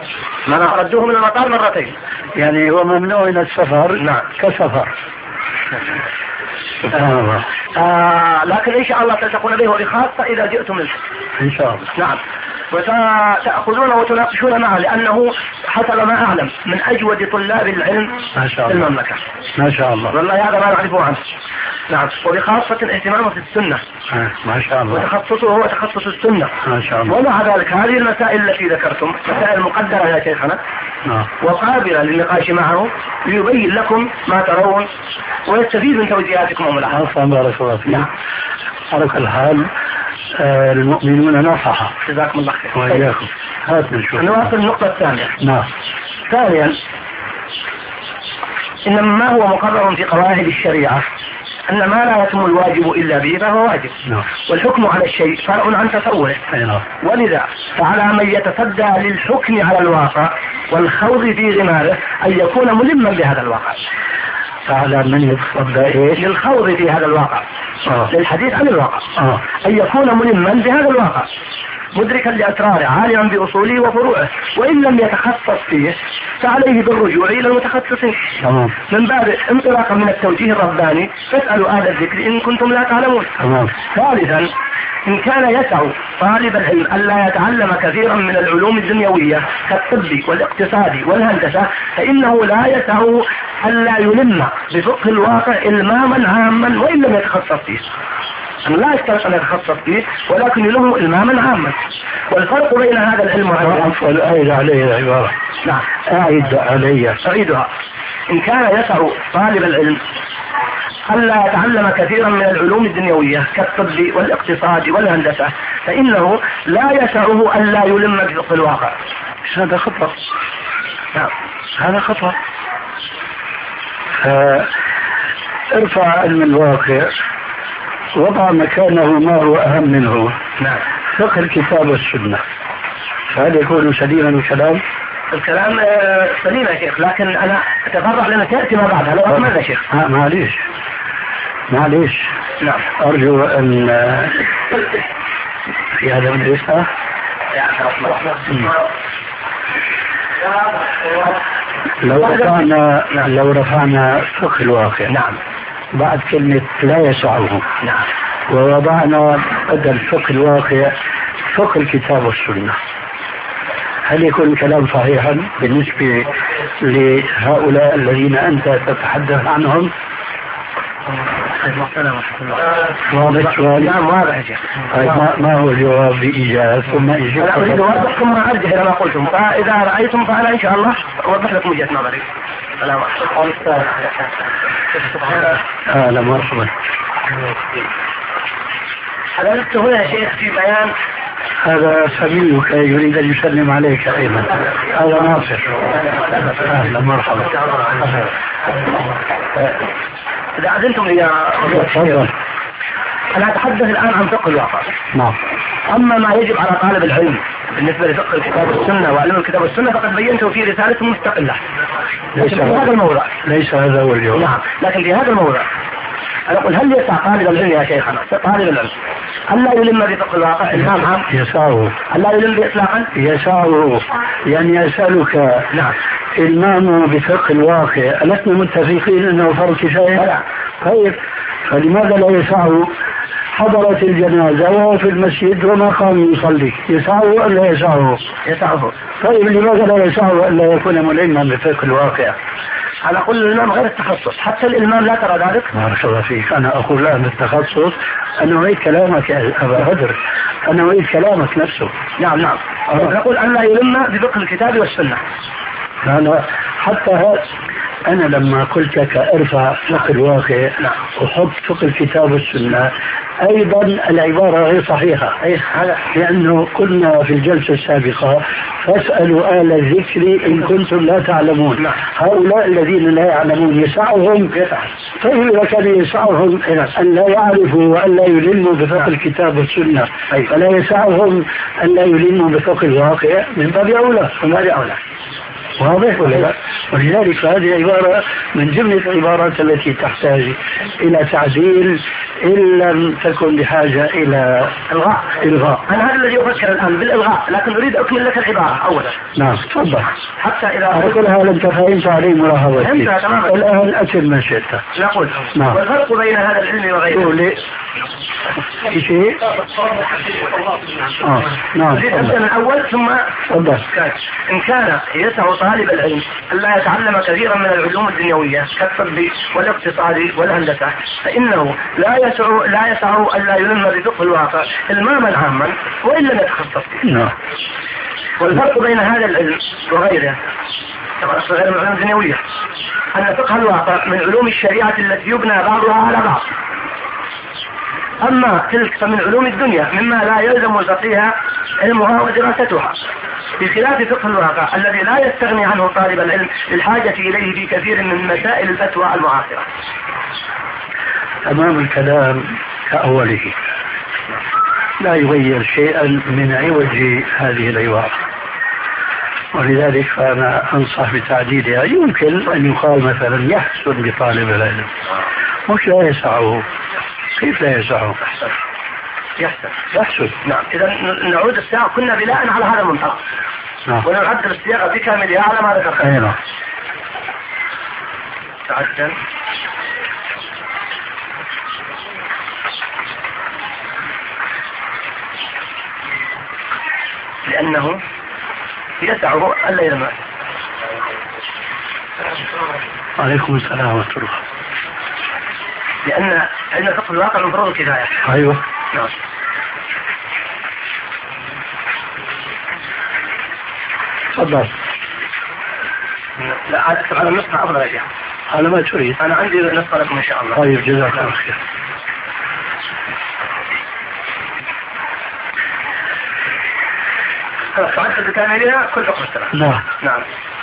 ما ردوه من المطار مرتين. يعني هو ممنوع من السفر. نعم كسفر. سبحان الله. لكن إن شاء الله تلتقون به وبخاصة إذا جئتم منه إن شاء الله. نعم. وتأخذونه وتناقشون معه لأنه حسب ما أعلم من أجود طلاب العلم في المملكة. ما شاء الله. والله هذا ما نعرفه عنه. نعم. وبخاصة اهتمامه في السنة. ما شاء الله. وتخصصه هو تخصص السنة. ما شاء الله. ومع ذلك هذه المسائل التي ذكرتم مسائل مقدرة يا شيخنا وقابلة للنقاش معه ليبين لكم ما ترون ويستفيد من توجيهاتكم وملاحظاتكم. عفوا بارك الله فيك. على كل حال المؤمنون نصحة. جزاكم الله خير. وإياكم. هات نشوف. نواصل النقطة الثانية. نعم. ثانيا إن ما هو مقرر في قواعد الشريعة أن ما لا يتم الواجب إلا به فهو واجب. والحكم على الشيء فرع عن تصوره. ولذا فعلى من يتصدى للحكم على الواقع والخوض في غماره أن يكون ملما بهذا الواقع. فعلى من يتصدى للخوض في هذا الواقع للحديث عن الواقع أن يكون ملما بهذا الواقع مدركا لأسراره عالما بأصوله وفروعه وإن لم يتخصص فيه فعليه بالرجوع إلى المتخصصين من باب انطلاقا من التوجيه الرباني فاسألوا أهل الذكر إن كنتم لا تعلمون. ثالثا إن كان يسع طالب العلم ألا يتعلم كثيرا من العلوم الدنيوية كالطب والاقتصاد والهندسة فإنه لا يسع ألا يلم بفقه الواقع إلماما عاما وإن لم يتخصص فيه. لا يشترط أن يتخصص فيه ولكن يلمه إلماما عاما. والفرق بين هذا العلم وهذا أعيد عليه العبارة. نعم. أعيدها. إن كان يسع طالب العلم ألا يتعلم كثيرا من العلوم الدنيوية كالطب والاقتصاد والهندسة فإنه لا يسعه ألا يلم بفقه الواقع. هذا خطأ. نعم. هذا خطأ. ارفع علم الواقع وضع مكانه ما هو أهم منه. نعم. فقه الكتاب والسنة. فهل يكون سليما الكلام؟ الكلام سليم يا شيخ لكن أنا أتفرع لنا تأتي ما بعدها لو ماذا شيخ؟ معليش. نعم. أرجو أن في هذا المجلس لو رفعنا فقه الواقع. نعم. بعد كلمة لا يسعه. نعم. ووضعنا بدل فقه الواقع فقه الكتاب والسنة. هل يكون الكلام صحيحا بالنسبة لهؤلاء الذين أنت تتحدث عنهم؟ واضح سؤال؟ نعم واضح يا شيخ. ما هو الجواب بإيجاز ثم إجابة؟ أنا أريد أوضح ثم أرجع إلى ما قلتم فإذا رأيتم فأنا إن شاء الله أوضح لكم وجهة نظري. السلام عليكم. أهلا مرحبا. حضرت هنا يا شيخ في بيان. هذا سميك يريد أن يسلم عليك أيضا. هذا ناصر. أهلا مرحبا. إذا أذنتم لي تفضل. أنا أتحدث الآن عن فقه الواقع. نعم. أما ما يجب على طالب العلم بالنسبة لفقه الكتاب والسنة وعلم الكتاب والسنة فقد بينته في رسالة مستقلة. لكن في هذا الموضوع ليس هذا هو اليوم. نعم. لكن في هذا الموضوع أنا أقول هل يسع طالب العلم يا شيخنا طالب العلم ألا يلم بفقه الواقع إلهام عام؟ يسعه. ألا يلم بإطلاقا؟ يسعه. يعني أسألك. نعم. إلمامه بفقه الواقع ألسنا متفقين أنه فرض كفاية؟ لا. طيب فلماذا لا يسعه؟ حضرت الجنازة وهو في المسجد وما قام يصلي يسعه ولا يسعه؟ يسعه. طيب لماذا لا يسعه ألا يكون ملما بفقه الواقع؟ أنا أقول الإلمام غير التخصص حتى الإلمام لا ترى ذلك. بارك الله فيك. أنا أقول لا التخصص. أنا أريد كلامك يا أبا بدر. أنا أريد كلامك نفسه. نعم. نقول أن لا يلم بفقه الكتاب والسنة. لا حتى هذا أنا لما قلت لك ارفع فقه الواقع وحط فقه الكتاب والسنة أيضا العبارة غير صحيحة. لأنه قلنا في الجلسة السابقة فاسألوا أهل الذكر إن كنتم لا تعلمون. هؤلاء الذين لا يعلمون يسعهم. طيب إذا كان يسعهم أن لا يعرفوا وأن لا يلموا بفقه الكتاب والسنة فلا يسعهم أن لا يلموا بفقه الواقع من باب أولى. واضح ولا لا؟ ولذلك هذه عبارة من جملة العبارات التي تحتاج إلى تعديل إن لم تكن بحاجة إلى إلغاء. أنا هذا الذي أفكر الآن بالإلغاء، لكن أريد أكمل لك العبارة أولا. نعم تفضل. حتى إذا على كل حال أنت فهمت علي ملاحظتي. الآن أتم ما شئت. نقول نعم. والفرق بين هذا العلم وغيره. في شيء؟ نعم. أبدأ من أول ثم تفضل. إن كان يسع طالب العلم ألا يتعلم كثيرا من العلوم الدنيوية كالطب والاقتصاد والهندسة، فإنه لا يسع ألا يلم بفقه الواقع إلماما عاما وإن لم يتخصص فيه. والفرق بين هذا العلم وغيره طبعا غير العلوم الدنيوية أن فقه الواقع من علوم الشريعة التي يبنى بعضها على بعض، أما تلك فمن علوم الدنيا مما لا يلزم فقيها علمها ودراستها، بخلاف فقه الواقع الذي لا يستغني عنه طالب العلم للحاجة إليه في كثير من مسائل الفتوى المعاصرة. تمام الكلام كأوله، لا يغير شيئا من عوج هذه العبارة، ولذلك فأنا أنصح بتعديلها. يمكن أن يقال مثلا يحسن بطالب العلم، مش لا يسعه. كيف لا يسعه؟ يحسن. نعم. إذا نعود السياق كنا بناء على هذا المنطلق. نعم. ونعدل السياق بكاملها على ما ذكرت. نعم. تعدل. لأنه يسعه ألا يلمع. عليكم السلام ورحمة الله. لأن علم فقه الواقع من فروض الكفاية. أيوة. نعم. تفضل. لا على النسخة أفضل يا شيخ. على ما تريد. أنا عندي نسخة لكم إن شاء الله. طيب جزاك الله خير. تعدل بكاملها كل حكم السلام. نعم.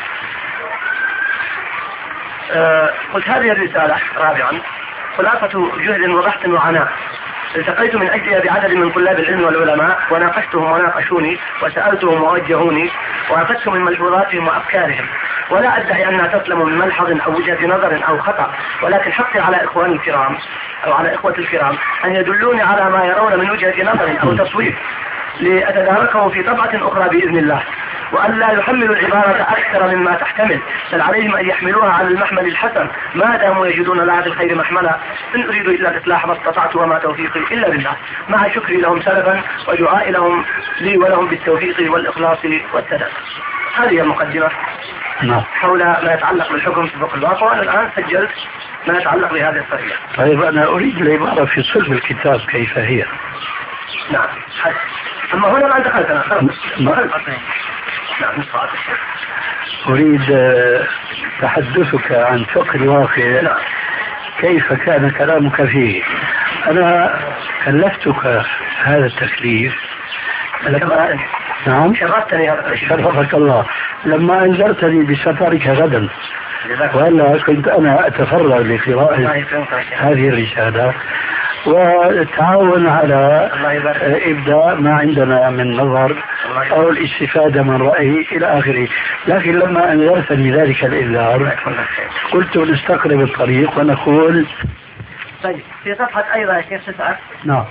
قلت هذه الرسالة رابعا خلاصة جهد وبحث وعناء التقيت من أجلها بعدد من طلاب العلم والعلماء وناقشتهم وناقشوني وسألتهم ووجهوني وأخذت من ملحوظاتهم وأفكارهم، ولا أدعي أنها تسلم من ملحظ أو وجهة نظر أو خطأ، ولكن حقي على إخواني الكرام أو على إخوة الكرام أن يدلوني على ما يرون من وجهة نظر أو تصوير لأتداركه في طبعة أخرى بإذن الله، وأن لا يحملوا العبارة أكثر مما تحتمل، بل عليهم أن يحملوها على المحمل الحسن ما داموا يجدون لها في الخير محملا. إن أريد إلا الإصلاح ما استطعت وما توفيقي إلا بالله، مع شكري لهم سلفا ودعائي لهم لي ولهم بالتوفيق والإخلاص والسداد. هذه المقدمة حول ما يتعلق بالحكم في فقه الواقع، وأنا الآن سجلت ما يتعلق بهذه القضية. طيب أنا أريد العبارة في صلب الكتاب كيف هي. نعم. أما هنا ما دخلت أنا خلاص. نعم. أريد تحدثك عن فقه الواقع. نعم. كيف كان كلامك فيه. أنا كلفتك هذا التكليف لما نعم شرفتني هذا. شرفك الله لما أنذرتني بسفرك غدا، وأنا كنت أنا أتفرغ لقراءة هذه الرسالة والتعاون على إبداء ما عندنا من نظر أو الاستفادة من رأيه إلى آخره. لكن لما أنذرتني ذلك الإنذار قلت نستقرب الطريق ونقول. طيب في صفحة أيضا يا شيخ 9. نعم.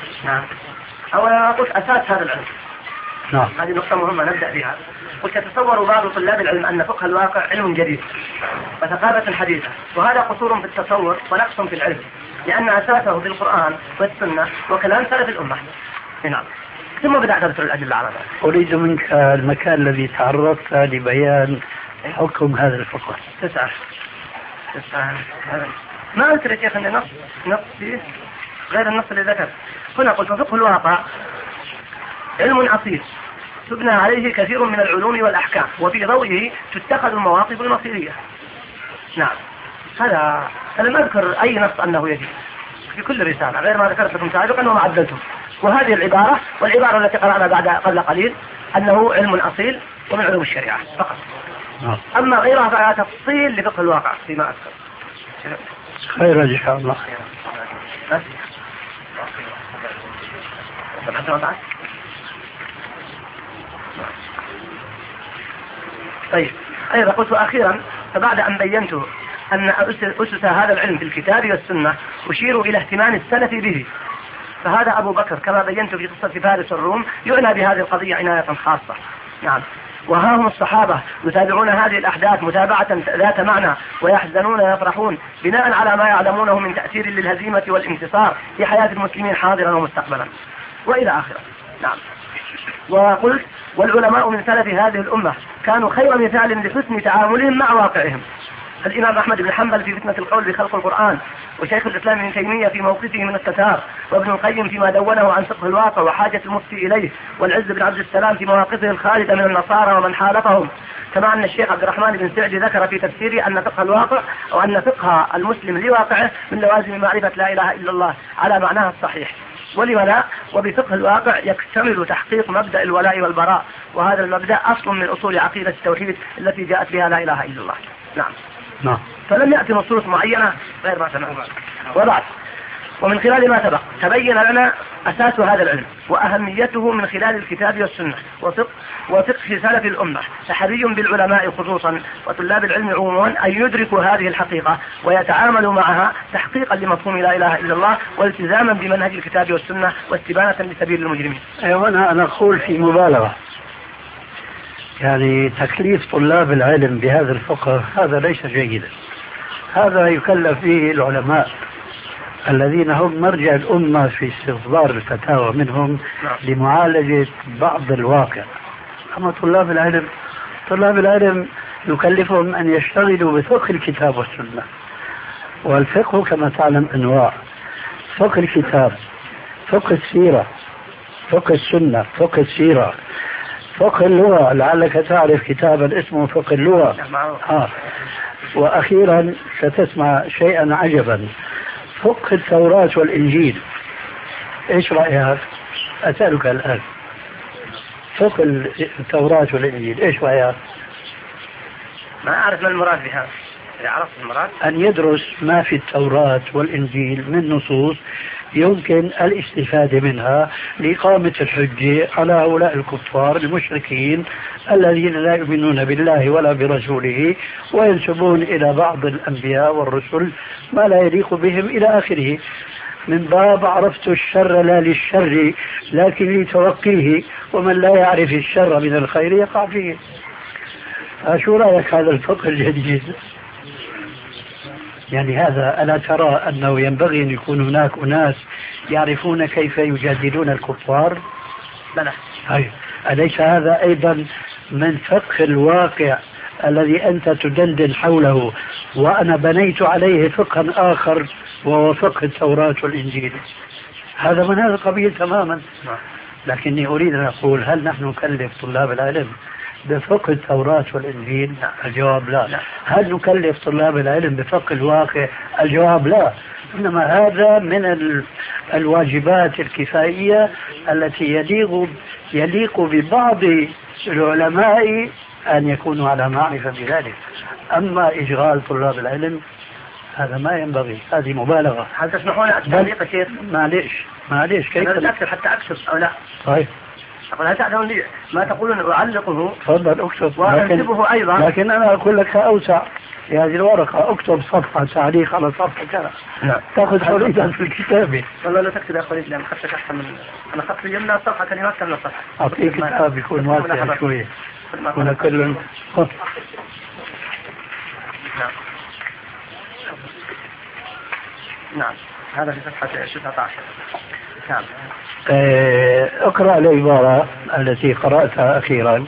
أولا قلت أساس هذا العلم. نعم. هذه نقطة مهمة نبدأ بها. قلت يتصور بعض طلاب العلم أن فقه الواقع علم جديد وثقافة حديثة، وهذا قصور في التصور ونقص في العلم، لأن أساسه في القرآن والسنة وكلام سلف الأمة. نعم. ثم بدأت أذكر الأدلة على ذلك. أريد منك المكان الذي تعرضت لبيان حكم هذا الفقه. 9. ما أنكر يا شيخ أن نص فيه غير النص اللي ذكر. هنا قلت فقه الواقع علم أصيل تبنى عليه كثير من العلوم والأحكام، وفي ضوئه تتخذ المواقف المصيرية. نعم. هذا لم أذكر أي نص أنه يجب في كل رسالة غير ما ذكرت لكم سابقا وما عدلتم. وهذه العبارة والعبارة التي قرأنا قبل قليل أنه علم أصيل ومن علوم الشريعة فقط. أما غيرها فلا تفصيل لفقه الواقع فيما أذكر. خير إن شاء الله. طيب أيضا قلت أخيرا فبعد أن بينت أن أسس هذا العلم في الكتاب والسنة أشيروا إلى اهتمام السلف به. فهذا أبو بكر كما بينت في قصة فارس الروم يعنى بهذه القضية عناية خاصة. نعم. وها هم الصحابة يتابعون هذه الأحداث متابعة ذات معنى ويحزنون ويفرحون بناء على ما يعلمونه من تأثير للهزيمة والانتصار في حياة المسلمين حاضرا ومستقبلا وإلى آخره. نعم. وقلت والعلماء من سلف هذه الأمة كانوا خير مثال لحسن تعاملهم مع واقعهم. الإمام أحمد بن حنبل في فتنة القول بخلق القرآن، وشيخ الإسلام ابن تيمية في موقفه من التتار، وابن القيم فيما دونه عن فقه الواقع وحاجة المفتي إليه، والعز بن عبد السلام في مواقفه الخالدة من النصارى ومن حالفهم. كما أن الشيخ عبد الرحمن بن سعدي ذكر في تفسيره أن فقه الواقع أو أن فقه المسلم لواقعه من لوازم معرفة لا إله إلا الله على معناها الصحيح. ولم لا، وبفقه الواقع يكتمل تحقيق مبدأ الولاء والبراء، وهذا المبدأ أصل من أصول عقيدة التوحيد التي جاءت بها لا إله إلا الله. نعم. فلم يأتي نصوص معينة غير ما سمعنا. وبعد ومن خلال ما سبق تبين لنا أساس هذا العلم وأهميته من خلال الكتاب والسنة وفقه سلف الأمة. فحري بالعلماء خصوصا وطلاب العلم عموما أن يدركوا هذه الحقيقة ويتعاملوا معها تحقيقا لمفهوم لا إله إلا الله والتزاما بمنهج الكتاب والسنة واستبانة لسبيل المجرمين. أنا أقول في مبالغة، يعني تكليف طلاب العلم بهذا الفقه هذا ليس جيدا. هذا يكلف به العلماء الذين هم مرجع الأمة في استصدار الفتاوى منهم لمعالجة بعض الواقع. أما طلاب العلم يكلفهم أن يشتغلوا بفقه الكتاب والسنة. والفقه كما تعلم أنواع: فقه الكتاب، فقه السيرة، فقه السنة، فقه السيرة، فقه اللغة. لعلك تعرف كتابا اسمه فقه اللغة. وأخيرا ستسمع شيئا عجبا: فقه التوراة والإنجيل. إيش رأيك؟ أسألك الآن، فقه التوراة والإنجيل إيش رأيك؟ ما أعرف ما المراد بهذا. عرفت المراد؟ أن يدرس ما في التوراة والإنجيل من نصوص يمكن الاستفادة منها لإقامة الحجة على هؤلاء الكفار المشركين الذين لا يؤمنون بالله ولا برسوله وينسبون إلى بعض الأنبياء والرسل ما لا يليق بهم إلى آخره. من باب عرفت الشر لا للشر لكن لتوقيه، ومن لا يعرف الشر من الخير يقع فيه. شو رأيك هذا الفقه الجديد؟ يعني هذا ألا ترى أنه ينبغي أن يكون هناك أناس يعرفون كيف يجادلون الكفار؟ بلى. أليس هذا أيضا من فقه الواقع الذي أنت تدندن حوله وأنا بنيت عليه فقها آخر وهو فقه التوراة والإنجيل؟ هذا من هذا القبيل تماما. لكني أريد أن أقول: هل نحن نكلف طلاب العلم بفقه التوراة والإنجيل؟ الجواب لا. هل نكلف طلاب العلم بفقه الواقع؟ الجواب لا. إنما هذا من الواجبات الكفائية التي يليق ببعض العلماء أن يكونوا على معرفة بذلك. أما إشغال طلاب العلم هذا ما ينبغي، هذه مبالغة. هل تسمحون التعليق يا شيخ؟ معليش كيف أكثر حتى أكتب أو لا؟ طيب أقول: هل تعلمون لي ما تقولون أعلقه؟ تفضل اكتب. وأنسبه أيضا. لكن أنا أقول لك أوسع في هذه الورقة: اكتب صفحة تعليق على صفحة كذا. نعم. تأخذ حرية في الكتابة. والله لا تكتب يا أخوي، لأن خطك أحسن من أنا خط اليمنى الصفحة كلمات كاملة الصفحة. أعطيك كتاب يكون واسع شوية. هنا كل نعم. نعم. هذا في صفحة 19. نعم. اقرأ العبارة التي قرأتها أخيرا.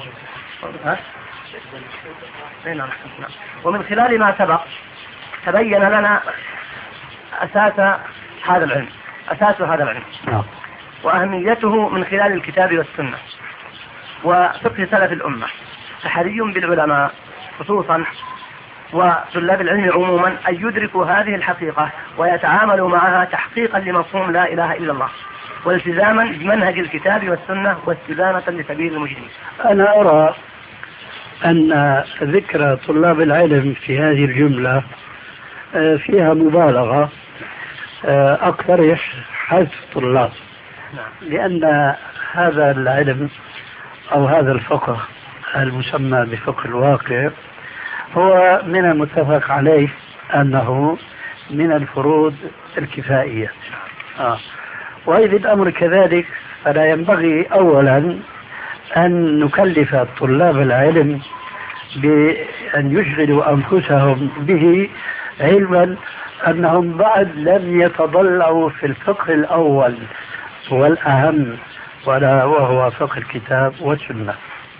ومن خلال ما سبق تبين لنا أساس هذا العلم وأهميته من خلال الكتاب والسنة وفقه سلف الأمة. فحري بالعلماء خصوصا وطلاب العلم عموما أن يدركوا هذه الحقيقة ويتعاملوا معها تحقيقا لمفهوم لا إله إلا الله والتزاما بمنهج الكتاب والسنة واستبانة لسبيل المجرمين. أنا أرى أن ذكر طلاب العلم في هذه الجملة فيها مبالغة، أقترح حذف طلاب، لأن هذا العلم أو هذا الفقه المسمى بفقه الواقع هو من المتفق عليه أنه من الفروض الكفائية. وإذا الأمر كذلك فلا ينبغي أولا أن نكلف طلاب العلم بأن يشغلوا أنفسهم به، علما أنهم بعد لم يتضلعوا في الفقه الأول والأهم وهو فقه الكتاب والسنة.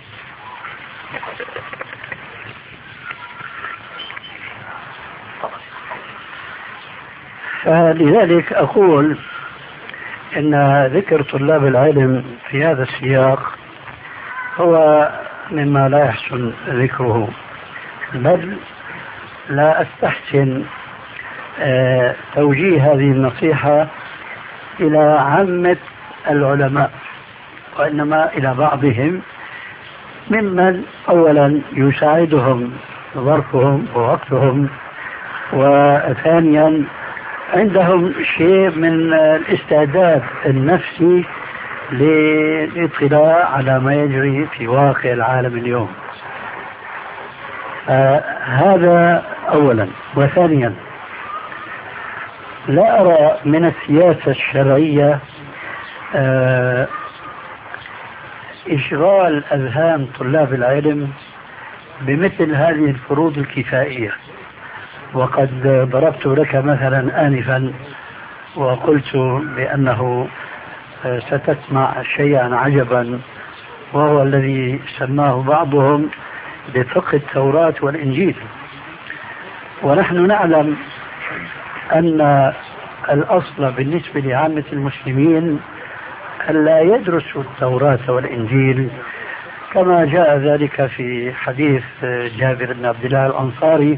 فلذلك أقول إن ذكر طلاب العلم في هذا السياق هو مما لا يحسن ذكره، بل لا أستحسن توجيه هذه النصيحة إلى عامة العلماء، وإنما إلى بعضهم ممن أولا يساعدهم ظرفهم ووقتهم، وثانيا عندهم شيء من الاستعداد النفسي للاطلاع على ما يجري في واقع العالم اليوم. هذا أولا. وثانيا لا أرى من السياسة الشرعية إشغال أذهان طلاب العلم بمثل هذه الفروض الكفائية. وقد ضربت لك مثلا آنفا وقلت بأنه ستسمع شيئا عجبا، وهو الذي سماه بعضهم بفقه التوراة والإنجيل. ونحن نعلم أن الأصل بالنسبة لعامة المسلمين ألا يدرسوا التوراة والإنجيل، كما جاء ذلك في حديث جابر بن عبد الله الأنصاري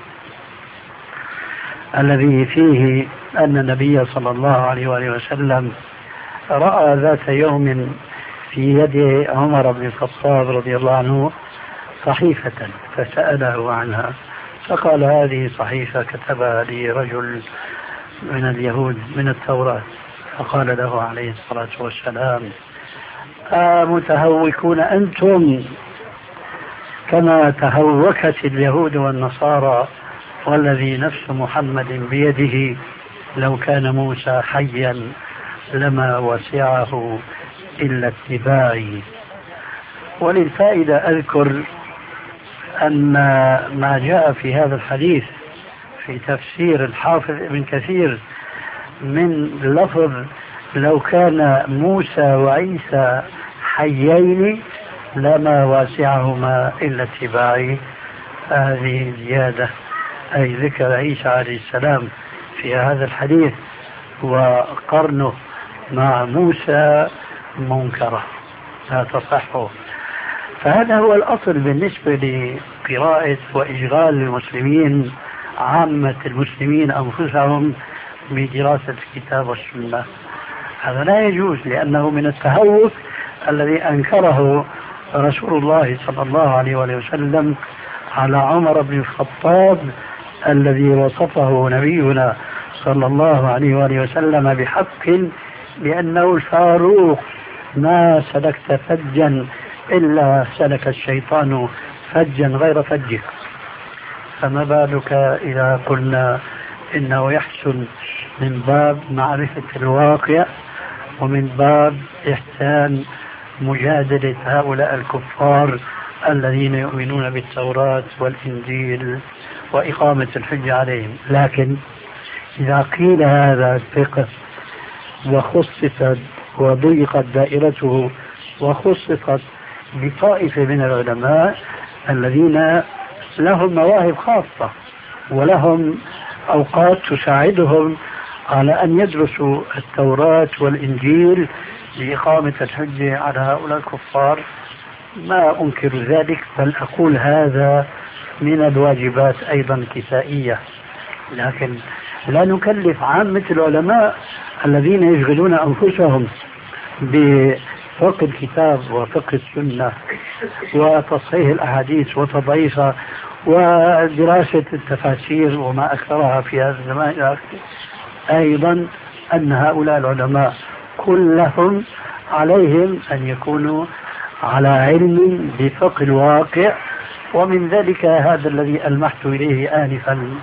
الذي فيه أن النبي صلى الله عليه وآله وسلم رأى ذات يوم في يد عمر بن الخطاب رضي الله عنه صحيفة فسأله عنها، فقال هذه صحيفة كتبها لي رجل من اليهود من التوراة. فقال له عليه الصلاة والسلام: متهوكون أنتم كما تهوكت اليهود والنصارى، والذي نفس محمد بيده لو كان موسى حيا لما وسعه إلا اتباعي. وللفائدة أذكر أن ما جاء في هذا الحديث في تفسير الحافظ ابن كثير من لفظ لو كان موسى وعيسى حيين لما واسعهما إلا اتباعي، هذه زيادة، أي ذكر عيسى عليه السلام في هذا الحديث وقرنه مع موسى منكرة لا تصح. فهذا هو الأصل بالنسبة لقراءة وإشغال المسلمين عامة المسلمين أنفسهم بدراسة الكتاب والسنة. هذا لا يجوز، لأنه من التهوك الذي أنكره رسول الله صلى الله عليه وسلم على عمر بن الخطاب الذي وصفه نبينا صلى الله عليه وسلم بحق بأنه الفاروق ما سلكت فجا إلا سلك الشيطان فجا غير فجك. فما بالك إذا قلنا إنه يحسن من باب معرفة الواقع ومن باب إحسان مجادلة هؤلاء الكفار الذين يؤمنون بالتوراة والإنجيل وإقامة الحجة عليهم. لكن إذا قيل هذا الفقه وخصصت وضيقت دائرته وخصصت بطائفة من العلماء الذين لهم مواهب خاصة ولهم أوقات تساعدهم على أن يدرسوا التوراة والإنجيل لإقامة الحجة على هؤلاء الكفار، ما أنكر ذلك، بل أقول هذا من الواجبات أيضا كفائية. لكن لا نكلف عامة العلماء الذين يشغلون أنفسهم بفقه الكتاب وفقه السنة وتصحيح الأحاديث وتضعيفها ودراسة التفاسير وما أكثرها في هذا الزمان أيضا، أن هؤلاء العلماء كلهم عليهم أن يكونوا على علم بفقه الواقع. ومن ذلك هذا الذي ألمحت إليه آنفا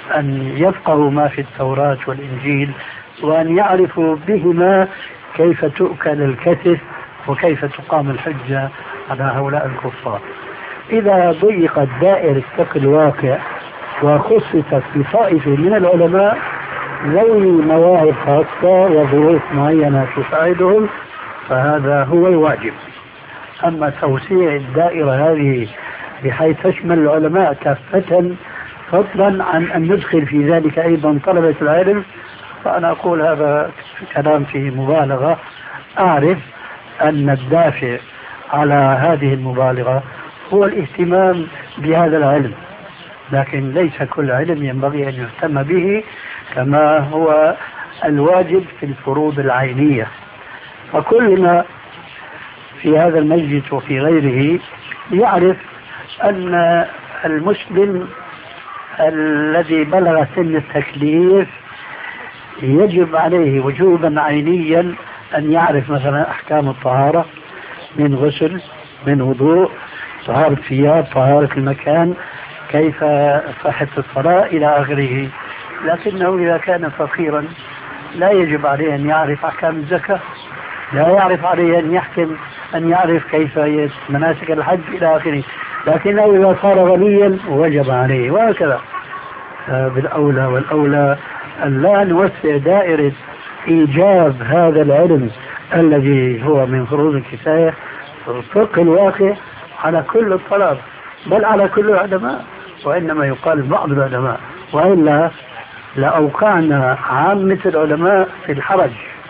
أن يفقهوا ما في التوراة والإنجيل وأن يعرفوا بهما كيف تؤكل الكتف وكيف تقام الحجة على هؤلاء الكفار. إذا ضيقت دائرة فقه الواقع وخصصت بطائفة من العلماء ذوي مواهب خاصة وظروف معينة تساعدهم فهذا هو الواجب. أما توسيع الدائرة هذه بحيث تشمل العلماء كافة فضلا عن أن ندخل في ذلك أيضا طلبة العلم فأنا أقول هذا كلام فيه مبالغة. أعرف أن الدافع على هذه المبالغة هو الاهتمام بهذا العلم، لكن ليس كل علم ينبغي أن يهتم به كما هو الواجب في الفروض العينية. فكلنا في هذا المجلس وفي غيره يعرف أن المسلم الذي بلغ سن التكليف يجب عليه وجوبا عينيا أن يعرف مثلا أحكام الطهارة من غسل من وضوء، طهارة الثياب، طهارة المكان، كيف صحة الصلاة إلى آخره. لكنه إذا كان فقيرا لا يجب عليه أن يعرف أحكام الزكاة، لا يعرف عليه أن يعرف كيف مناسك الحج إلى آخره. لكنه إذا صار غنيا وجب عليه، وهكذا. بالأولى والأولى أن لا نوسع دائرة إيجاب هذا العلم الذي هو من فروض الكفاية فقه الواقع على كل الطلاب بل على كل العلماء، وإنما يقال بعض العلماء، وإلا لأوقعنا عامة العلماء في الحرج.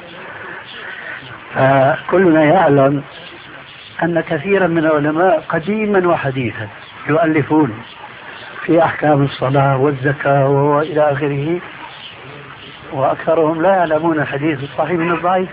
فكلنا يعلم أن كثيرا من العلماء قديما وحديثا يؤلفون في أحكام الصلاة والزكاة وإلى آخره، وأكثرهم لا يعلمون الحديث الصحيح من الضعيف.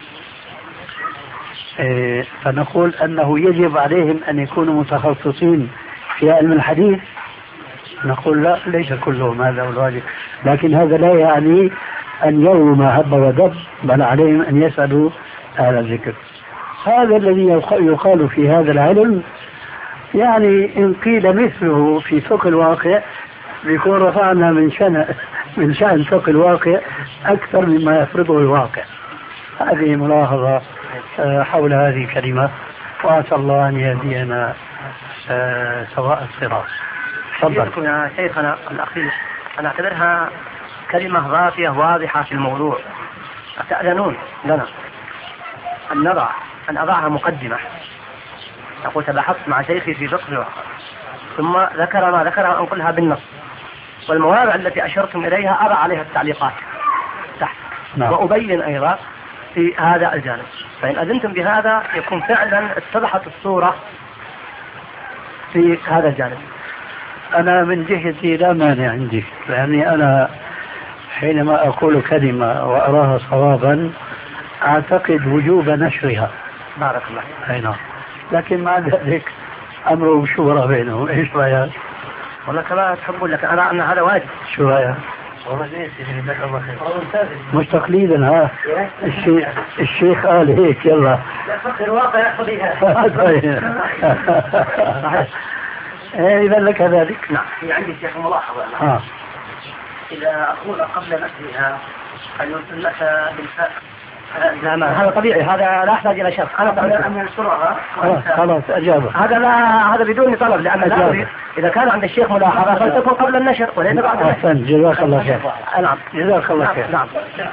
فنقول أنه يجب عليهم أن يكونوا متخصصين في علم الحديث. نقول لا، ليس كلهم هذا هو الواجب، لكن هذا لا يعني أن يروا ما هب ودب، بل عليهم أن يسألوا أهل الذكر. هذا الذي يقال في هذا العلم، يعني إن قيل مثله في فقه الواقع بيكون رفعنا من شأن فقه الواقع أكثر مما يفرضه الواقع. هذه ملاحظة حول هذه الكلمة، وأسأل الله أن يهدينا سواء الصراط. تفضل يا شيخنا الأخير، أنا أعتبرها كلمة ضافية واضحة في الموضوع. أتأذنون لنا أن أضعها مقدمة؟ أقول تبحثت مع شيخي في فقه الواقع ثم ذكر ما ذكر أنقلها بالنص، والمواضع التي أشرتم إليها أضع عليها التعليقات تحت. نعم. وأبين أيضا في هذا الجانب، فإن أذنتم بهذا يكون فعلا اتضحت الصورة في هذا الجانب. أنا من جهتي لا مانع عندي، يعني أنا حينما أقول كلمة وأراها صوابا أعتقد وجوب نشرها. بارك الله. أي نعم. لكن مع ذلك أمره شورى بينهم. إيش رأيك؟ والله كما تحبون، لك أرى أن هذا واجب. شو رأيك؟ مش تقليدا. ها الشيخ قال هيك. يلا فقه الواقع يقضيها. إذا لك ذلك. نعم. في عندي شيخ ملاحظة. إذا أقول قبل نفسها أن يرسل لك بالفاء. لا، هذا طبيعي، هذا لا يحتاج إلى شرح. أنا قبل أن ينشرها خلاص أجابه. هذا بدون طلب، لأن لا أريد إذا كان عند الشيخ ملاحظة فلتكن قبل النشر وليس بعد. أحسن، جزاك الله خير. نعم، جزاك الله خير. نعم.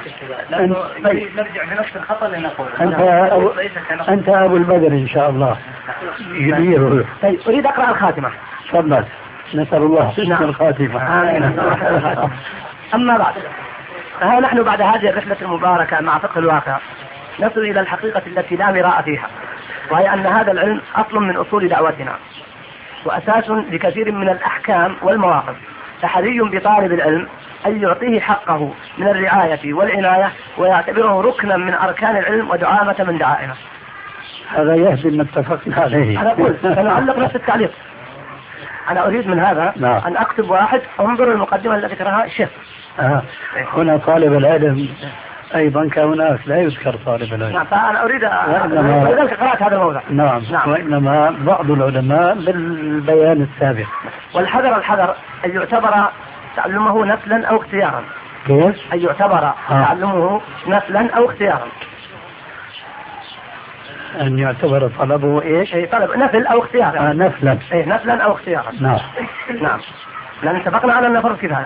نرجع بنفس الخطأ لنقول أنت أبو البدر إن شاء الله. يدير. طيب، أريد أقرأ الخاتمة. تفضل. نسأل الله حسن الخاتمة. آمين. أما بعد، فها نحن بعد هذه الرحلة المباركة مع فقه الواقع نصل إلى الحقيقة التي لا مراء فيها، وهي أن هذا العلم أصل من أصول دعوتنا وأساس لكثير من الأحكام والمواقف، فحري بطالب العلم أن يعطيه حقه من الرعاية والعناية ويعتبره ركنا من أركان العلم ودعامة من دعائمه. هذا يهدم ما اتفقنا عليه. أنا أقول سنعلق نفس التعليق. أنا أريد من هذا أن أكتب واحد انظر المقدمة التي ذكرها الشيخ. هنا طالب العلم أيضا كهناك لا يذكر طالب العلم. نعم، فأنا أريد ولذلك قرأت هذا الموضع. نعم. وإنما بعض العلماء بالبيان السابق. والحذر أن يعتبر تعلمه نفلا أو اختيارا. كيف؟ أن يعتبر تعلمه نفلا أو اختيارا. أن يعتبر طلبه إيش؟ طلب نفل أو اختيارا. نفلا. نفلا أو اختيارا. نعم. نعم. لأن اتفقنا على أن فرض كفاية.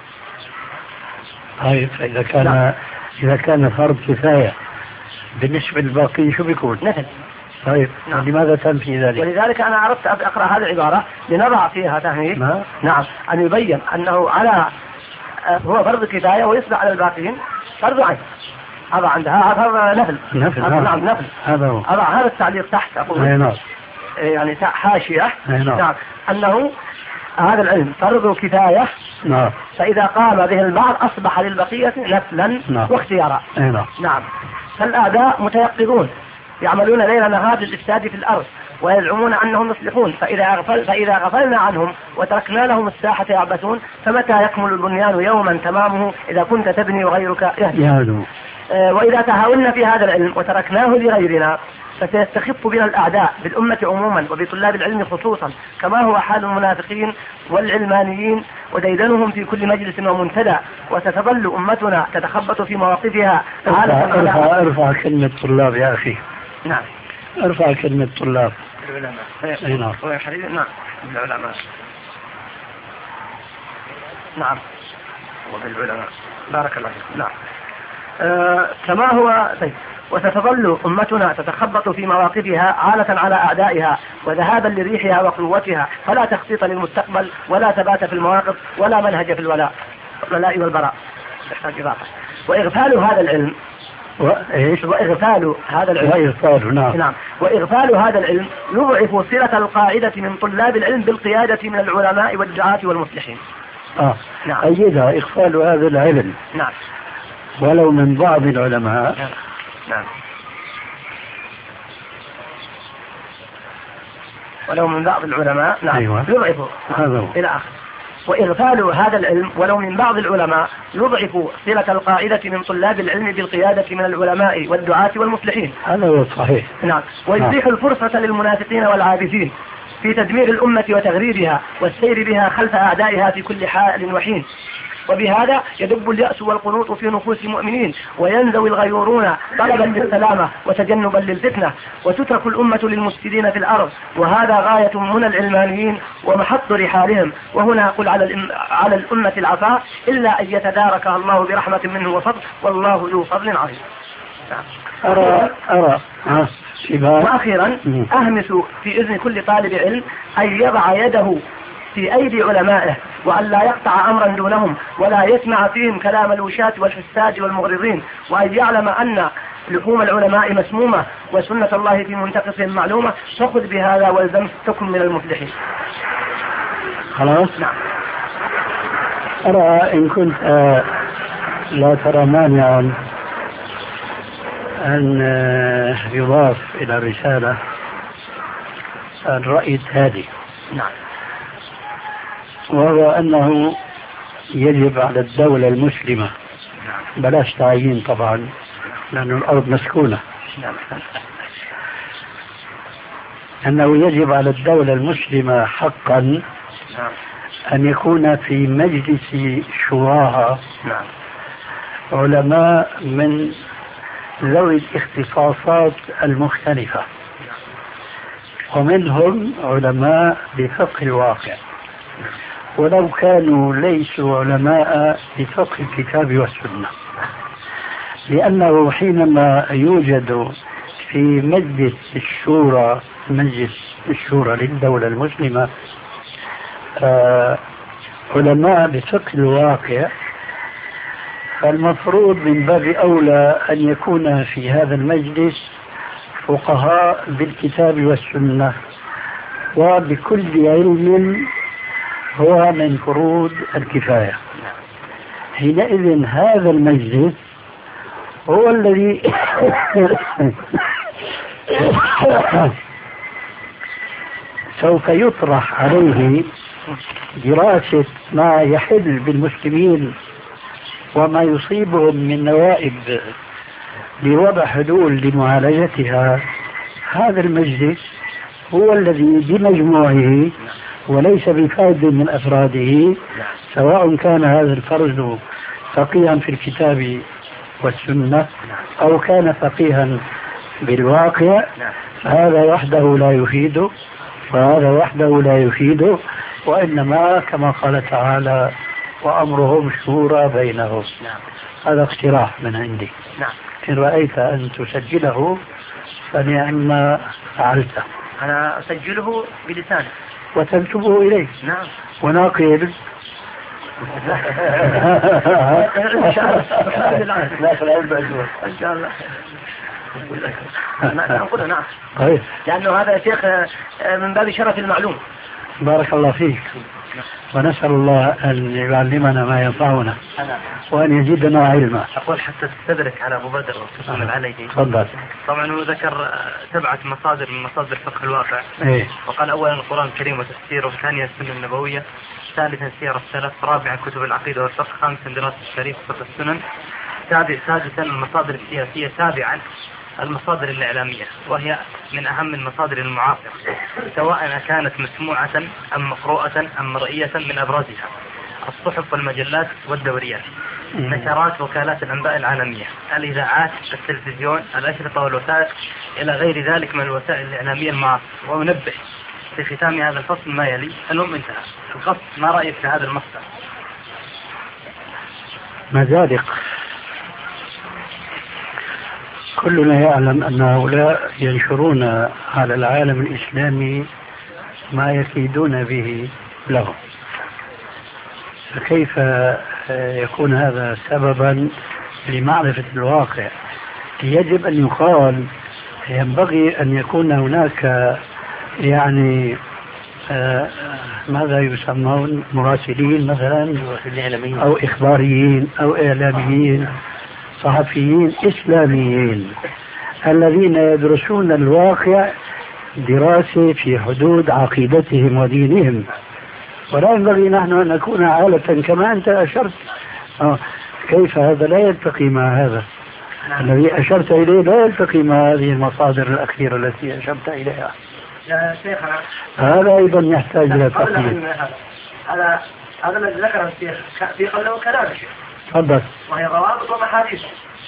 طيب إذا كان فرض كفاية بالنسبة للباقي شو بيكون؟ نفل. طيب لماذا تنفي ذلك؟ ولذلك أنا أردت أن أقرأ هذه العبارة لنضع فيها تهميش. نعم. أن يبين أنه هو فرض كفاية ويصبح على الباقين فرض عين. هذا عندها هذا نفل. نعم نفل. هذا التعليق تحت أقول. يعني حاشية. نعم. أنه هذا العلم فرض كفاية. فإذا قام به البعض أصبح للبقية نفلا واختيارا. نعم. فالأعداء متيقظون يعملون ليل نهار للإفساد في الأرض ويزعمون أنهم يصلحون، فإذا غفلنا عنهم وتركنا لهم الساحة يعبثون فمتى يكمل البنيان يوما تمامه إذا كنت تبني وغيرك يهدم. وإذا تهاونا في هذا العلم وتركناه لغيرنا فسيستخف بنا الأعداء بالأمة عموما وبطلاب العلم خصوصا، كما هو حال المنافقين والعلمانيين وديدنهم في كل مجلس ومنتدى، وستظل أمتنا تتخبط في مواقفها. ارفع كلمة طلاب يا أخي. نعم. ارفع كلمة طلاب. العلماء. نعم. العلماء. نعم. وبالعلماء. بارك الله فيكم. نعم. كما هو. طيب. وستظل أمتنا تتخبط في مواقفها عالة على أعدائها وذهابا لريحها وقوتها، فلا تخطيط للمستقبل ولا ثبات في المواقف ولا منهج في الولاء والبراء. وإغفال هذا العلم وإغفال هذا العلم يضعف صلة القاعدة من طلاب العلم بالقيادة من العلماء والدعاة والمصلحين. نعم. أيضا إغفال هذا العلم. نعم. ولو من بعض العلماء. نعم. ولو من بعض العلماء. نعم. أيوة. يضعف إلى آخر. وإغفال هذا العلم ولو من بعض العلماء يضعف صلة القاعدة من طلاب العلم بالقيادة من العلماء والدعاة والمصلحين. هذا هو صحيح. نعم. ويتيح الفرصة للمنافقين والعابثين في تدمير الأمة وتغريبها والسير بها خلف أعدائها في كل حال وحين. وبهذا يدب اليأس والقنوط في نفوس المؤمنين وينزوي الغيورون طلبا للسلامة وتجنبا للفتنة، وتترك الأمة للمفسدين في الأرض، وهذا غاية من العلمانيين ومحط رحالهم. وهنا أقول على الأمة العفاء إلا أن يتداركها الله برحمة منه وفضل، والله ذو فضل عظيم. أرى. وأخيرا أهمس في إذن كل طالب علم أن يضع يده في أيدي علمائه وأن لا يقطع أمرا دونهم ولا يسمع فيهم كلام الوشاة والحساد والمغرضين، وأن يعلم أن لحوم العلماء مسمومة وسنة الله في منتقصهم معلومة، فخذ بهذا والزم تكن من المفلحين. خلاص. نعم. أرى إن كنت لا ترى مانعا أن يضاف إلى الرسالة الرأي التالي. نعم. وهو أنه يجب على الدولة المسلمة، بلاش تعيين طبعا لأن الأرض مسكونة، أنه يجب على الدولة المسلمة حقا أن يكون في مجلس شوراها علماء من ذوي الاختصاصات المختلفة، ومنهم علماء بفقه الواقع، ولو كانوا ليسوا علماء بفقه الكتاب والسنة، لأنه حينما يوجد في مجلس الشورى للدولة المسلمة علماء بفقه الواقع، فالمفروض من باب أولى أن يكون في هذا المجلس فقهاء بالكتاب والسنة وبكل علم هو من فروض الكفاية. حينئذ هذا المجلس هو الذي سوف يطرح عليه دراسة ما يحل بالمسلمين وما يصيبهم من نوائب لوضع حلول لمعالجتها. هذا المجلس هو الذي بمجموعه وليس بفرد من أفراده، سواء كان هذا الفرد فقيها في الكتاب والسنة أو كان فقيها بالواقع، فهذا وحده لا يفيده وهذا وحده لا يفيده، وإنما كما قال تعالى وأمرهم شورى بينهم. هذا اقتراح من عندي. إن رأيت أن تسجله فنعم فعلته. أنا أسجله بلساني وتكتبه إليه. نعم. وناقل إن شاء الله. إن شاء الله. نقول نعم. طيب. لأنه هذا يا شيخ من باب شرف المعلوم. بارك الله فيك. ونسأل الله أن يعلمنا ما ينفعنا وأن يزيدنا علما. أقول حتى تستدرك على أبو بدر وتسلم عليه. تفضل. طبعا هو ذكر 7 مصادر من مصادر فقه الواقع. إيه؟ وقال أولا القرآن الكريم وتفسيره، ثانيا السنة النبوية، ثالثا سير السلف، رابعا كتب العقيدة والفقه، خامسا دراسة الشريف وفقه السنن، سادسا المصادر السياسية، سابعا المصادر الإعلامية وهي من أهم المصادر المعاصرة، سواء كانت مسموعة أم مقروءة أم مرئية. من أبرزها الصحف والمجلات والدوريات، نشرات وكالات الأنباء العالمية، الإذاعات، التلفزيون، الأشرطة والوثائق، إلى غير ذلك من الوسائل الإعلامية المعاصرة. وننبه في ختام هذا الفصل ما يلي. المهم انتهى القصد. ما رأيك في هذا المصدر؟ مزادق. كلنا يعلم أن هؤلاء ينشرون على العالم الإسلامي ما يكيدون به لهم، فكيف يكون هذا سببا لمعرفة الواقع؟ يجب أن يقال ينبغي أن يكون هناك يعني ماذا يسمون مراسلين مثلا أو إخباريين أو إعلاميين صحفيين إسلاميين الذين يدرسون الواقع دراسة في حدود عقيدتهم ودينهم، ولا ينبغي نحن أن نكون عالة كما أنت أشرت. كيف هذا لا يلتقي مع هذا الذي أشرت إليه، لا يلتقي مع هذه المصادر الأخيرة التي أشرت إليها. يا شيخنا هذا أيضا يحتاج إلى تقييد. هذا الذي ذكره الشيخ في قوله كلام الشيخ. تفضل. وهي روابط ومحاديث.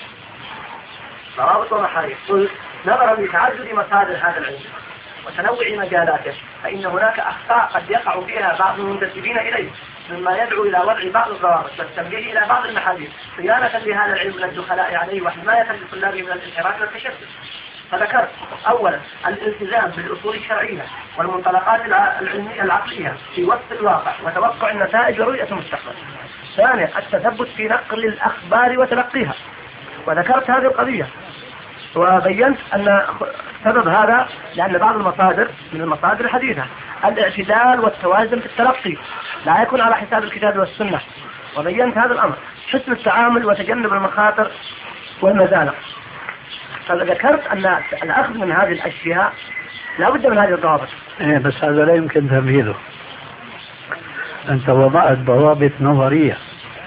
روابط ومحاديث. نظرا لتعدد مصادر هذا العلم وتنوع مجالاته، فإن هناك أخطاء قد يقع فيها بعض المنتسبين إليه، مما يدعو إلى وضع بعض الضوابط والتنبيه إلى بعض المحاديث صيانة لهذا العلم من الدخلاء عليه وحماية لطلابه من الانحراف والتشتت. فذكرت أولا الالتزام بالأصول الشرعية والمنطلقات العلمية العقلية في وصف الواقع وتوقع النتائج ورؤية المستقبل. ثانيا التثبت في نقل الأخبار وتلقيها، وذكرت هذه القضية وبينت أن سبب هذا لأن بعض المصادر من المصادر الحديثة الاعتدال والتوازن في التلقي لا يكون على حساب الكتاب والسنة، وبينت هذا الأمر، حسن التعامل وتجنب المخاطر والمزالق. فذكرت أن الأخذ من هذه الأشياء لا بد من هذه الضوابط. بس هذا لا يمكن تمهيده. أنت وضعت ضوابط نظرية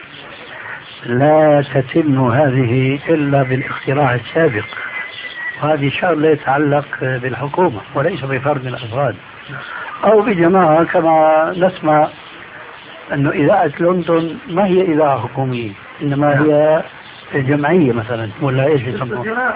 لا تتم هذه إلا بالاختراع السابق، وهذه شغلة يتعلق بالحكومة وليس بفرد من الأفراد أو بجماعة، كما نسمع أنه إذاعة لندن ما هي إذاعة حكومية إنما هي جمعية مثلا ولا إيش يسمونها؟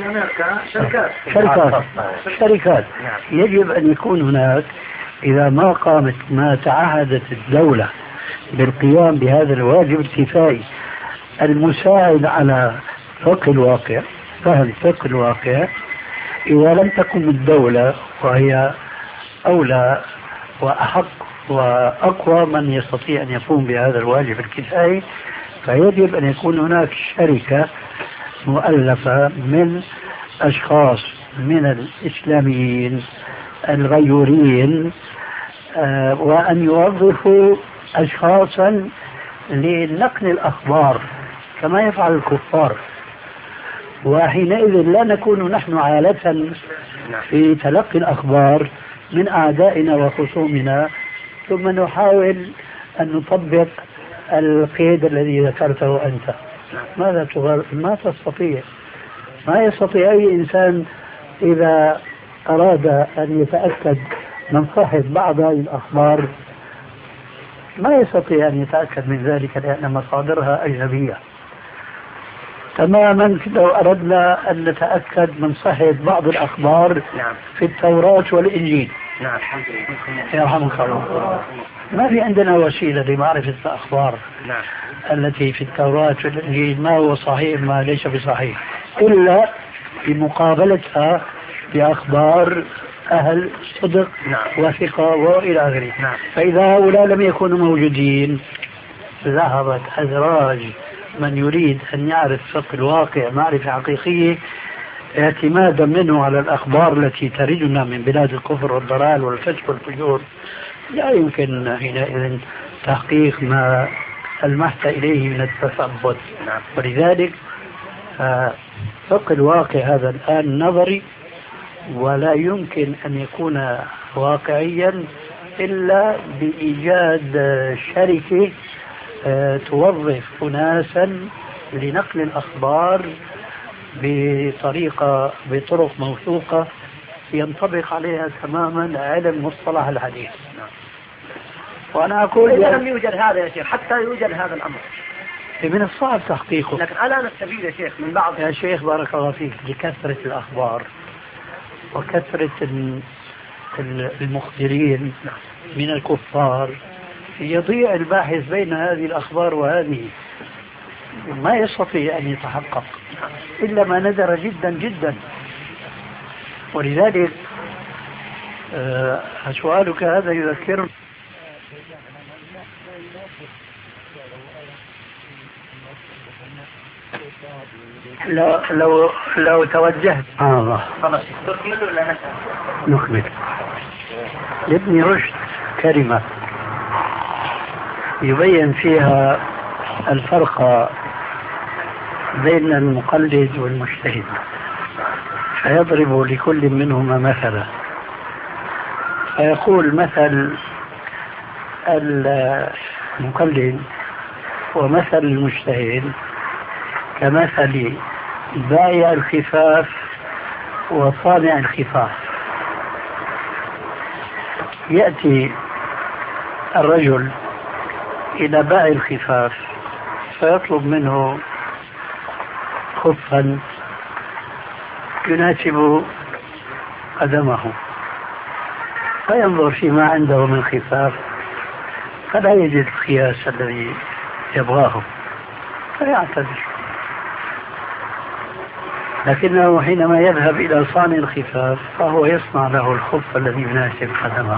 شركات. يجب أن يكون هناك إذا ما قامت ما تعهدت الدولة بالقيام بهذا الواجب الكفائي المساعد على فقه الواقع، فهم فقه الواقع، إذا لم تقم الدولة وهي أولى وأحق وأقوى من يستطيع أن يقوم بهذا الواجب الكفائي، فيجب أن يكون هناك شركة مؤلفة من أشخاص من الإسلاميين الغيورين، وأن يوظفوا أشخاصا لنقل الأخبار كما يفعل الكفار، وحينئذ لا نكون نحن عالة في تلقي الأخبار من أعدائنا وخصومنا ثم نحاول أن نطبق القيد الذي ذكرته أنت. ماذا تغير؟ ما تستطيع. ما يستطيع أي إنسان إذا أراد أن يتأكد من صحة بعض هذه الأخبار ما يستطيع أن يتأكد من ذلك لأن مصادرها أجنبية. تماما لو أردنا أن نتأكد من صحة بعض الأخبار في التوراة والإنجيل. نعم الحمد لله. يرحمك الله. ما في عندنا وسيلة لمعرفة الأخبار نعم. التي في التوراة والإنجيل ما هو صحيح ما ليس بصحيح إلا بمقابلتها بأخبار أهل صدق وثقة وإلى آخره. فإذا هؤلاء لم يكونوا موجودين ذهبت أدراج من يريد أن يعرف فقه الواقع معرفة حقيقية اعتمادا منه على الأخبار التي تردنا من بلاد الكفر والضلال والفسق والفجور. لا يمكن حينئذ تحقيق ما المحت إليه من التثبت. ولذلك فقه الواقع هذا الآن نظري ولا يمكن أن يكون واقعيا إلا بإيجاد شركة توظف أناسا لنقل الأخبار بطرق موثوقة ينطبق عليها تماما علم مصطلح الحديث. وأنا أقول إذا لم يوجد هذا يا شيخ حتى يوجد هذا الأمر من الصعب تحقيقه. لكن على السبيل يا شيخ من بعض يا شيخ بارك الله فيك لكثرة الأخبار وكثرة المخبرين من الكفار يضيع الباحث بين هذه الأخبار وهذه ما يستطيع أن يتحقق إلا ما ندر جدا جدا. ولذلك سؤالك هذا يذكرني لو توجهت نكمل لابن رشد كلمة يبين فيها الفرق بين المقلد والمجتهد فيضرب لكل منهما مثلا فيقول مثل المقلد ومثل المجتهد كمثل بائع الخفاف وصانع الخفاف. يأتي الرجل إلى بائع الخفاف فيطلب منه خفا يناسب قدمه فينظر فيما عنده من خفاف فلا يجد القياس الذي يبغاه فيعتذر. لكنه حينما يذهب إلى صانع الخفاف فهو يصنع له الخف الذي يناسب قدمه.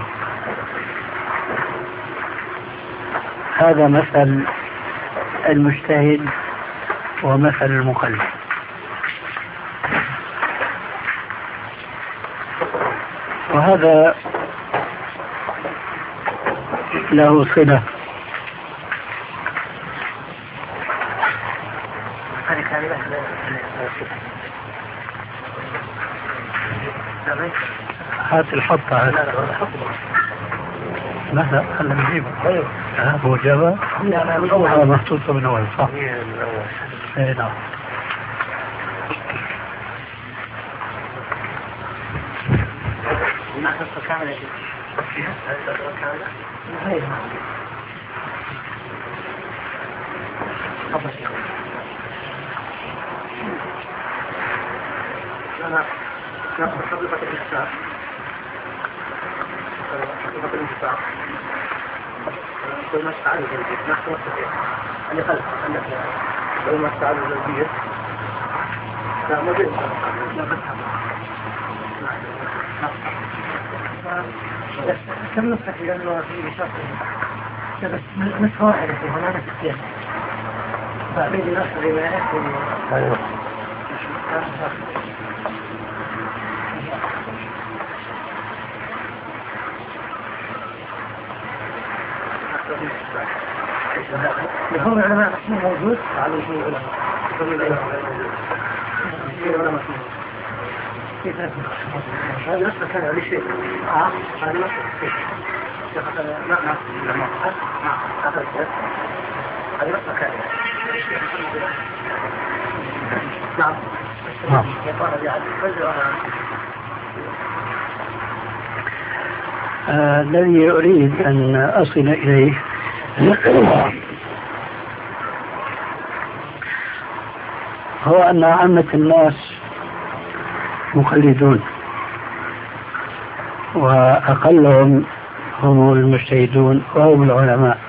هذا مثل المجتهد ومثل المقلد. وهذا له صلة هات الحطة لا خلنا نجيبه. هو جابه هذا محطوطة من أول صح؟ اي نعم. حقيقة الإحساء حقيقة الإحساء كل ما استعاد الجلبية نحن نستطيع أن يخلق أنك كل ما استعاد الجلبية لا ما بين كم نسخة لأنه في شخص بس نسخة واحدة في هناك في السياسة فأريد نسخة بما يحكم لهم العلماء اسمه موجود على شيء علماء هذا نفسه كان عليه شيء هذا نفسه هذا نفسه كان نعم الذي أريد أن أصل إليه هو أن عامة الناس مقلدون، وأقلهم هم المجتهدون وهم العلماء.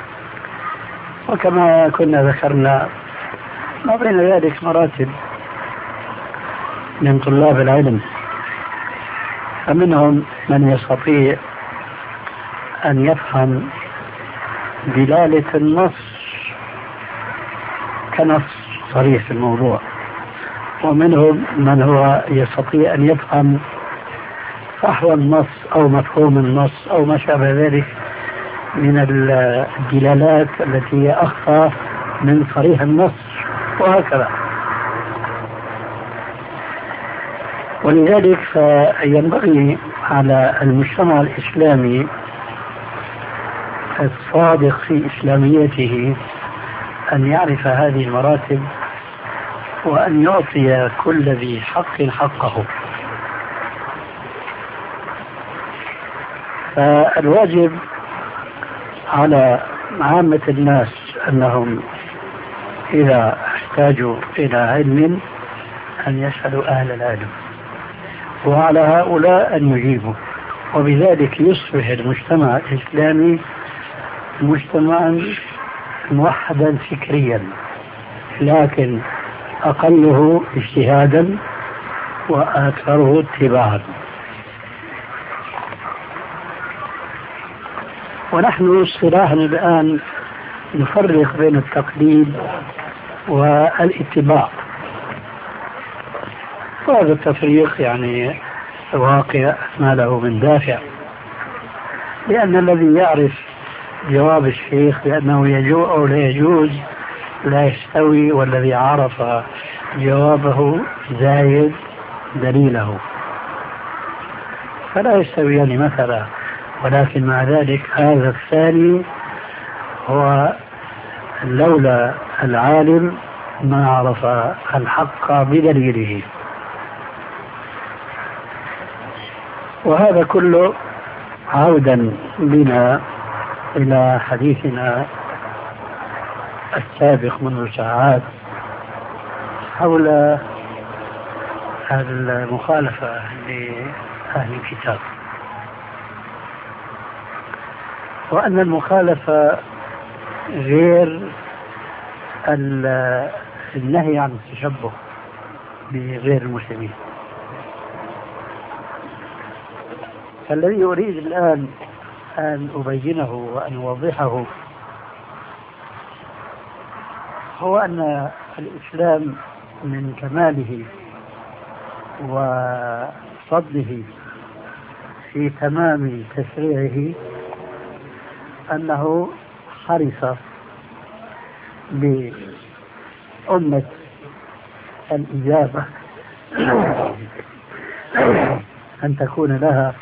وكما كنا ذكرنا ما بين ذلك مراتب من طلاب العلم، فمنهم من يستطيع أن يفهم دلالة النص كنص صريح في الموضوع، ومنهم من هو يستطيع أن يفهم فحوى النص أو مفهوم النص أو ما شابه ذلك من الدلالات التي هي أخفى من صريح النص، وهكذا. ولذلك فينبغي على المجتمع الإسلامي الصادق في إسلاميته أن يعرف هذه المراتب، وأن يعطي كل ذي حق حقه. فالواجب على عامة الناس أنهم إذا احتاجوا إلى علم أن يسألوا أهل العلم، وعلى هؤلاء أن يجيبوا، وبذلك يصبح المجتمع الإسلامي مجتمعا موحدا فكريا، لكن أقله اجتهادا وأكثره اتباعا. ونحن اصطلاحا الآن نفرق بين التقليد والاتباع، وهذا التفريق يعني واقع ما له من دافع، لأن الذي يعرف جواب الشيخ بأنه يجوز أو لا يجوز لا يستوي، والذي عرف جوابه زايد دليله، فلا يستويان مثلا. ولكن مع ذلك هذا الثاني هو لولا العالم ما عرف الحق بدليله. وهذا كله عودا بنا إلى حديثنا السابق منذ ساعات حول المخالفة لأهل الكتاب، وأن المخالفة غير النهي عن التشبه بغير المسلمين. فالذي أريد الآن أن أبينه وأن أوضحه هو أن الإسلام من كماله وفضله في تمام تشريعه أنه حرص بأمة الإجابة أن تكون لها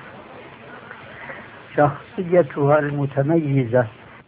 شخصيتها المتميزة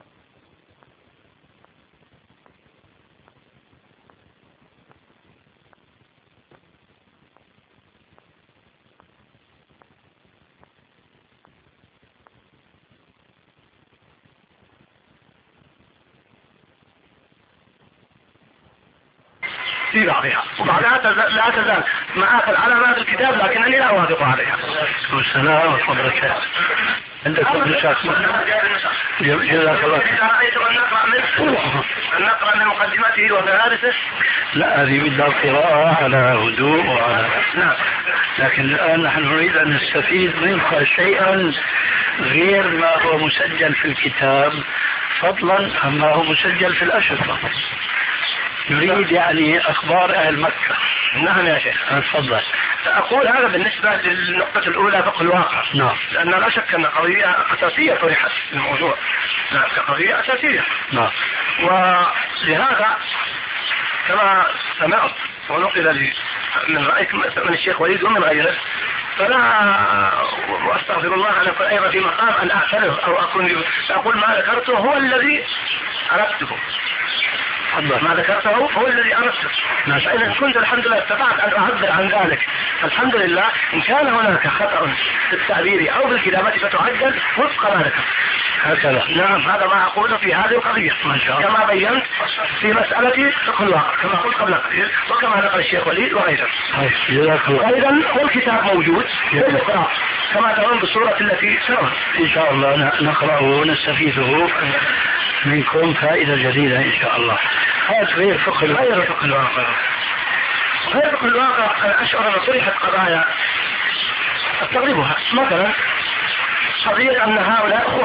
في بعضها، وبعدها لا تزال معاك علامات الكتاب لكنني لا أوافق عليها. والسلام وبركاته. عندك مساك جزاك الله خير. رأيت أن نقرأ من مقدمته ومدارسه. لا، هذه بدها قراءة على هدوء وعلى نعم. لكن الآن نحن نريد أن نستفيد منك شيئا غير ما هو مسجل في الكتاب، فضلا عما هو مسجل في الأشرطة. نريد يعني أخبار أهل مكة. نعم يا شيخ. تفضل. أقول هذا بالنسبة للنقطة الأولى فقه الواقع. نعم. لأن لا شك أن قضية أساسية طرحت في الموضوع. لا قضية أساسية. نعم. ولهذا كما سمعت ونقل لي من رأيك من الشيخ وليد ومن غيره، فلا واستغفر الله أن أكون أيضا في مقام أن أعترف أو أقول ما ذكرته هو الذي أردته. ما ذكرته هو الذي أردته. فإذا كنت الحمد لله استطعت أن أعبر عن ذلك الحمد لله. إن كان هناك خطأ في التعبير أو في الكتابة فتعدل وفق ما ذكرت. هكذا. نعم هذا ما أقوله في هذه القضية كما بينت في مسألة فقه الواقع كما قلت قبل قليل وكما نقل الشيخ وليد وغيره. أيضا والكتاب موجود يقرأ كما ترون بالصورة التي ترون. إن شاء الله نقرأه ونستفيده منكم فائدة جديدة إن شاء الله. هذا غير فقه الواقع. غير فقه الواقع أنا أشعر أن طرحت قضايا أستغربها. مثلا قضية أن هؤلاء أخوان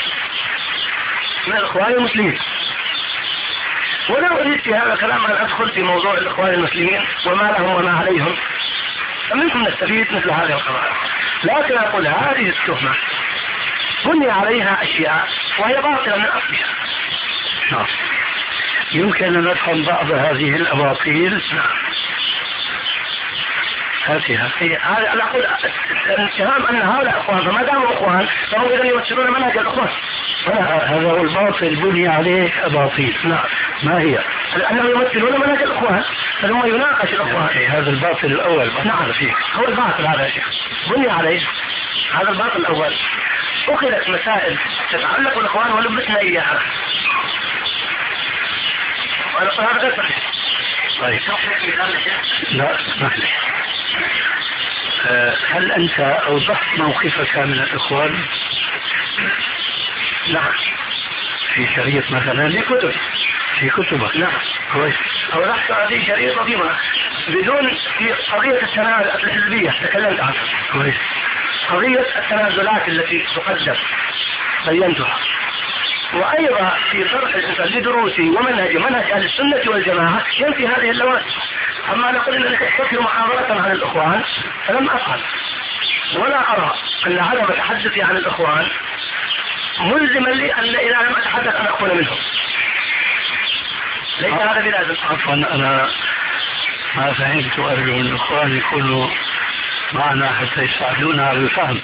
من الإخوان المسلمين، ولا أريد في هذا الكلام أن أدخل في موضوع الإخوان المسلمين وما لهم وما عليهم، منكم نستفيد مثل هذه القضايا. لكن أقول هذه التهمة بني عليها أشياء وهي باطلة من أصلها. يمكن أن نفهم بعض هذه الأباطيل. هاتها. أنا أقول الاتهام أن هؤلاء أخوان فما داموا أخوان فهم إذا يمثلون منهج الأخوان. هذا هو الباطل بني عليه أباطيل. ما هي؟ لأنهم يمثلون منهج الأخوان ثم يناقش الأخوان. هذا الباطل الأول. نعم فيه هو الباطل هذا يا شيخ بني عليه هذا الباطل الأول. أخذت مسائل تتعلق بالإخوان ولبسنا إياها. وأنا أقول هذا غير صحيح. طيب. لا اسمح لي. هل أنت أوضحت موقفك من الإخوان؟ نعم. في شريط مثلا؟ في كتبك. نعم. كويس. أوضحت هذه شريط وفيما بدون في قضية التنازلات الحزبية تكلمت عنها. كويس. قضية التنازلات التي تقدم بينتها. وأيضا في طرح الإنسان لدروسي منهج أهل السنة والجماعة ينفي هذه اللوازم. أما نقول أنك تحتفل محاضرة عن الإخوان فلم أفعل، ولا أرى أن عدم تحدثي عن الإخوان ملزما لي أن إذا لم أتحدث أن أكون منهم. ليس هذا بلازم. عفوا أنا ما فهمت. أرجو أن الإخوان يكونوا معنا حتى يساعدونا على الفهم.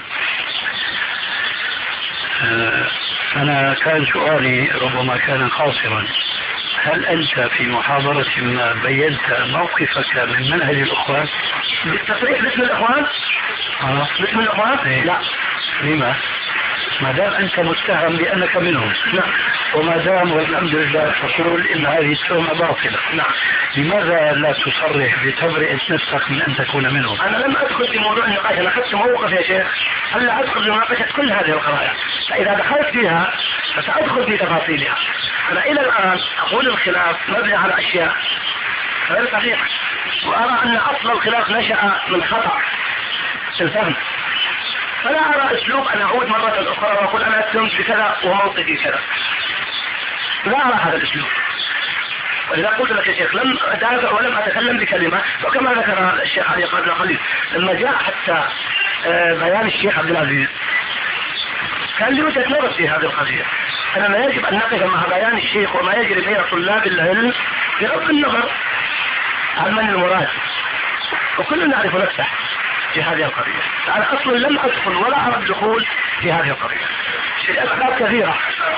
أنا كان سؤالي ربما كان قاصرا. هل أنت في محاضرة ما بينت موقفك من منهج الإخوان؟ بالتصريح باسم الإخوان؟ باسم الإخوان؟ لا. لما؟ ما دام أنت متهم بأنك منهم. نعم. وما دام والحمد لله تقول إن هذه التهمة باطلة. نعم. لماذا لا تصرح بتبرئة نفسك من أن تكون منهم؟ أنا لم أدخل في موضوع النقاش. أنا أخذت موقف يا شيخ ألا أدخل في مناقشة كل هذه القضايا، فإذا دخلت فيها فسأدخل في تفاصيلها. أنا إلى الآن أقول الخلاف مبني على أشياء غير صحيحة، وأرى أن أصل الخلاف نشأ من خطأ في الفهم، فلا أرى أسلوب أن أعود مرة أخرى وأقول أنا أتهمت بكذا وموقفي كذا. لا أرى هذا الأسلوب. وإذا قلت لك يا شيخ لم أدافع ولم أتكلم بكلمة، وكما ذكر الشيخ علي قبل قليل لما جاء حتى بيان الشيخ عبد العزيز كان لي وجهة نظر في هذه القضية. أنا ما يجب أن نقف مع بيان الشيخ وما يجري بين طلاب العلم بغض النظر عن من المراد، وكلنا نعرف نفسه في هذه القضية. أنا أصلا لم أدخل ولا أرى الدخول في هذه القضية. الأسباب كثيرة.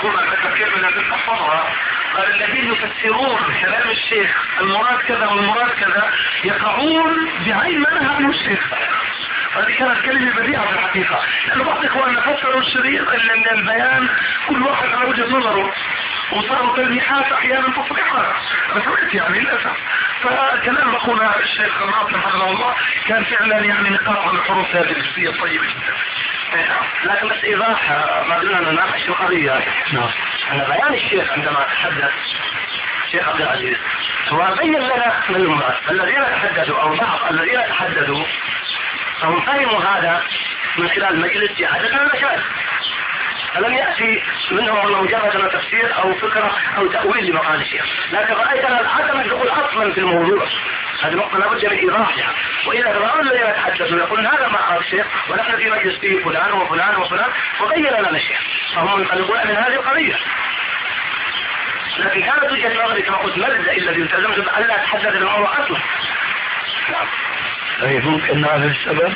قال الذين يفسرون كلام الشيخ المراد كذا والمراد كذا يقعون بعين منها من الشيخ. هذه كانت كلمة بديعة في الحقيقة، لأن بعض إخواننا فسروا الشريط إلا من البيان كل واحد على وجه نظره، وصاروا تلميحات أحيانا تصريحات بس يعني للأسف. فكلام أخونا الشيخ الناصر حفظه الله كان فعلا يعني نقاط على الحروف هذه النفسية طيبة جدا. لكن بس إيضاح ما قلنا نناقش القضية. أنا بيان الشيخ عندما تحدث الشيخ عبد العزيز هو بين لنا من المراد. الذين تحدثوا أو بعض الذين تحدثوا فهم فهموا هذا من خلال مجلس عدد من المشايخ، فلم يأتي منهم مجرد تفسير أو فكرة أو تأويل لمقال الشيخ، لكن رأيتنا عدم الدخول أصلا في الموضوع. هذه نقطة لابد من إيضاحها. وإذا رأوا الذين يتحدثوا يقولون هذا ما قال الشيخ ونحن في مجلس فيه فلان وفلان وفلان وبين لنا الشيخ، فهم ينطلقون من هذه القضية. لكن كانت وجهة نظري كما قلت مبدأ الذي التزمت بأن لا أتحدث الموضوع أصلا. نعم. طيب ممكن نعرف السبب؟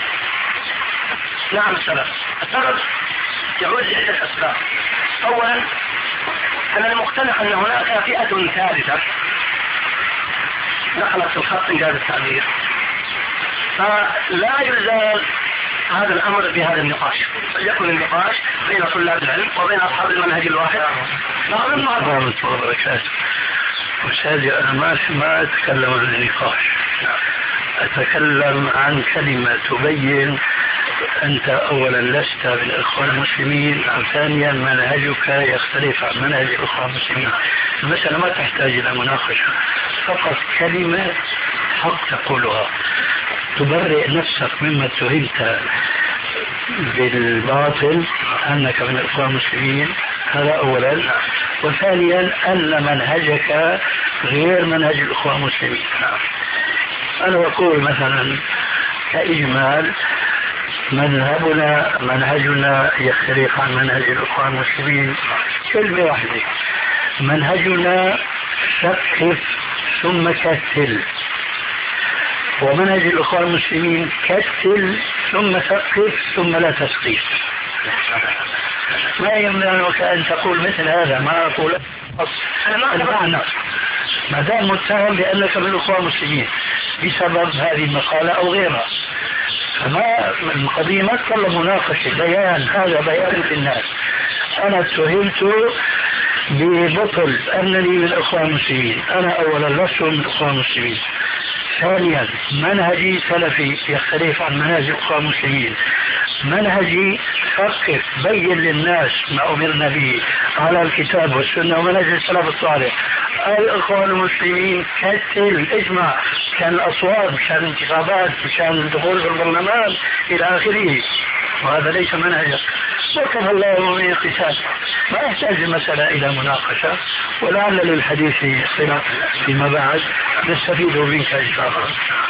نعم السبب يعود لعدة أسباب. أولا أنا مقتنع أن هناك فئة ثالثة دخلت في الخط إنجاز التعبير، فلا يزال هذا الأمر بهذا النقاش، يكون النقاش بين طلاب العلم وبين أصحاب المنهج الواحد. أستاذي أنا ما أتكلم عن النقاش، أتكلم عن كلمة تبين أنت أولا لست من الإخوان المسلمين، ثانيا منهجك يختلف عن منهج الإخوان المسلمين. المسألة ما تحتاج إلى مناقشة، فقط كلمة حق تقولها تبرئ نفسك مما اتهمت بالباطل أنك من الإخوان المسلمين، هذا أولا. وثانيا أن منهجك غير منهج الإخوان المسلمين. أنا أقول مثلا كإجمال منهجنا يختلف عن منهج الإخوان المسلمين كلمة واحدة: منهجنا ثقف ثم كتل، ومنهج الإخوان المسلمين كتل ثم ثقف ثم لا تثقيف. ما يمنعك أن تقول مثل هذا، ما أقول المعنى ما دام متهم بأنك من الإخوان المسلمين بسبب هذه المقالة أو غيرها. فما القضية ما تطلب مناقشة، بيان، هذا بيان في الناس. أنا اتهمت ببطل أنني من الإخوان المسلمين، أنا أولا لست من الإخوان المسلمين، ثانيا منهجي سلفي يختلف عن منهج الإخوان المسلمين، منهجي ثقف بين للناس ما أمرنا به على الكتاب والسنة ومنهج السلف الصالح. الإخوان المسلمين كتل اجمع، كان الأصوات، كان الانتخابات، كان الدخول في البرلمان إلى آخره، وهذا ليس منهجك. وكفى الله من القتال. ما يحتاج المسألة إلى مناقشة، ولعل للحديث صلة فيما بعد نستفيد منك إن شاء الله.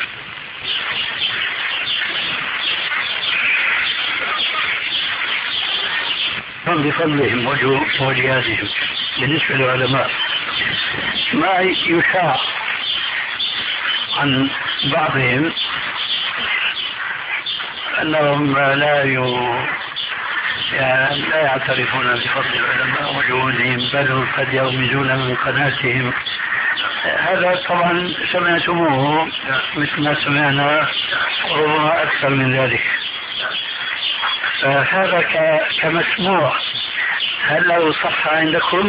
بفضلهم وجهازهم بالنسبة للعلماء ما يشاع عن بعضهم أنهم لا يعترفون بفضل العلماء وجهودهم، بل قد يغمزون من قناتهم. هذا طبعا سمعتموه مثل ما سمعنا وربما أكثر من ذلك. فهذا كمسموع، هل له صحة عندكم؟